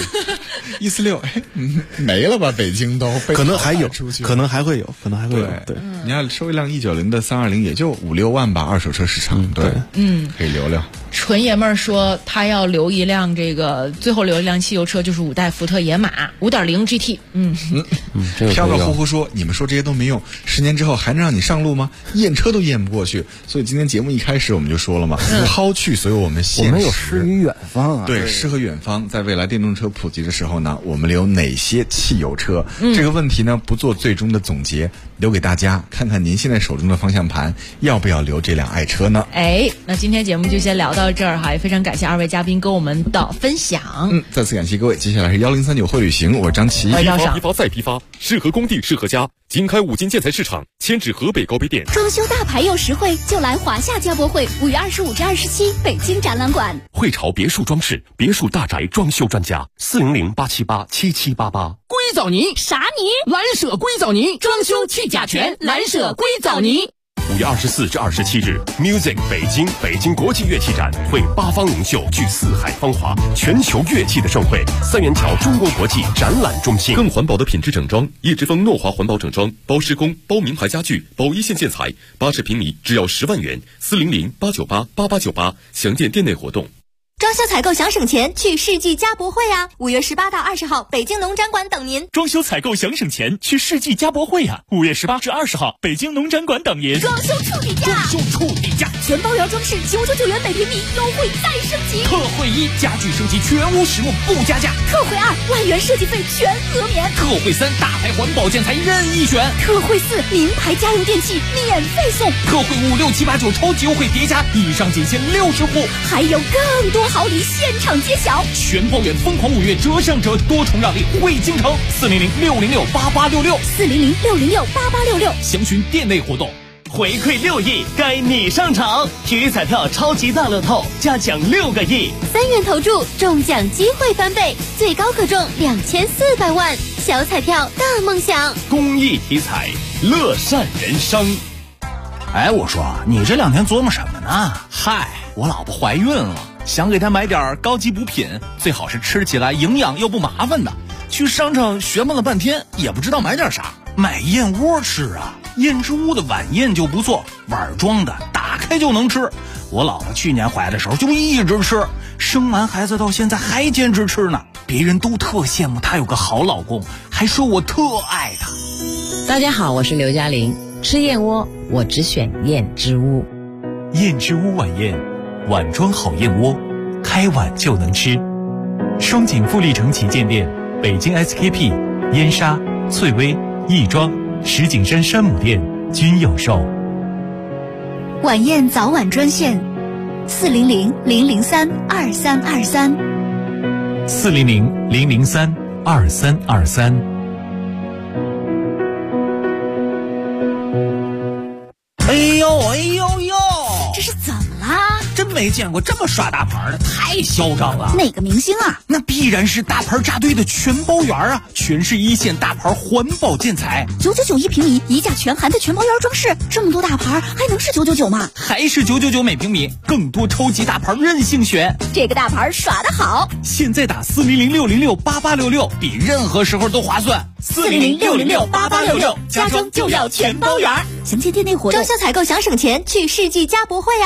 ，146，没了吧？北京都可能还有，可能还会有。对， 你要收一辆190的320，也就5-6万吧，二手车市场。对，可以留。 纯爷们儿说他要留一辆最后留一辆汽油车，就是5代福特野马 5.0 GT。 飘飘忽忽说你们说这些都没用，10年之后还能让你上路吗？验车都验不过去。所以今天节目一开始我们就说了嘛，抛去所有我们现实， 我们有诗与远方啊。 对，诗和远方，在未来电动车普及的时候呢，我们留哪些汽油车？这个问题呢，不做最终的总结，留给大家看看您现在手中的方向盘要不要留这辆爱车呢？ 那今天节目就先聊到这儿哈，也非常感谢2位嘉宾跟我们的分享。 再次感谢各位。接下来是1039会旅行，我是张琪。 批发再批发，适合工地适合家。经开5金建材市场，迁至河北高碑店。 装修大牌又实惠，就来华夏家博会，5月25至27，北京展览馆。 汇潮别墅装饰，别墅大宅装修专家，400-878-7788。 硅藻泥啥泥？蓝舍硅藻泥，装修去甲醛，蓝舍硅藻泥。 5月24至27日 ，Music 北京国际乐器展会8方名秀聚四海芳华，全球乐器的盛会。三元桥中国国际展览中心，更环保的品质整装，叶之峰诺华环保整装，包施工，包名牌家具，包一线建材，80平米只要10万元，400-898-8898，详见店内活动。 装修采购想省钱，去世纪家博会啊！5月18到20号，北京农展馆等您。 装修采购想省钱，去世纪家博会啊！5月18至20号，北京农展馆等您。 装修处理价，全包疗装饰999元每平米，优惠再升级。 特惠1，家具升级全屋实木不加价。 特惠2，万元设计费全额免。 特惠3，大牌环保建材任意选。 特惠4，名牌家用电器免费送。 特惠5、6、7、8、9超级优惠叠加，以上仅限60户， 还有更多好礼现场揭晓。 全包圆疯狂5月折上折，多重让利惠京城，400-606-8866，400-606-8866，详询店内活动。 回馈6亿，该你上场！体育彩票超级大乐透，加奖6个亿 ，3元投注，中奖机会翻倍，最高可中2400万。小彩票大梦想， 公益体彩，乐善人生。 我说你这2天琢磨什么呢？嗨，我老婆怀孕了，想给她买点高级补品，最好是吃起来营养又不麻烦的。去商场询问了半天，也不知道买点啥，买燕窝吃啊。燕之屋的晚宴就不错，碗装的，打开就能吃。我老婆去年怀的时候就一直吃，生完孩子到现在还坚持吃呢。别人都特羡慕她有个好老公，还说我特爱她。 大家好，我是刘嘉玲。吃燕窝，我只选燕之屋。 燕之屋晚宴，碗装好燕窝，开碗就能吃。双井富力城旗舰店、北京 SKP、燕莎、翠微、亦庄、石景山山姆店均有售。 晚宴早晚专线：400-003-2323。 400-003-2323。 哎呦哎呦呦！ 这是怎么啦？ 真没见过这么耍大牌的，太嚣张了！ 哪个明星啊？ 那必然是大牌扎堆的全包园啊！全是一线大牌环保建材 ，999一平米，一价全含的全包园装饰，这么多大牌还能是999吗？ 还是999每平米，更多超级大牌任性选。 这个大牌耍得好！ 现在打400-606-8866，比任何时候都划算。 400-606-8866，家装就要全包园。详见店内活动。 装修采购想省钱，去世纪家博会啊！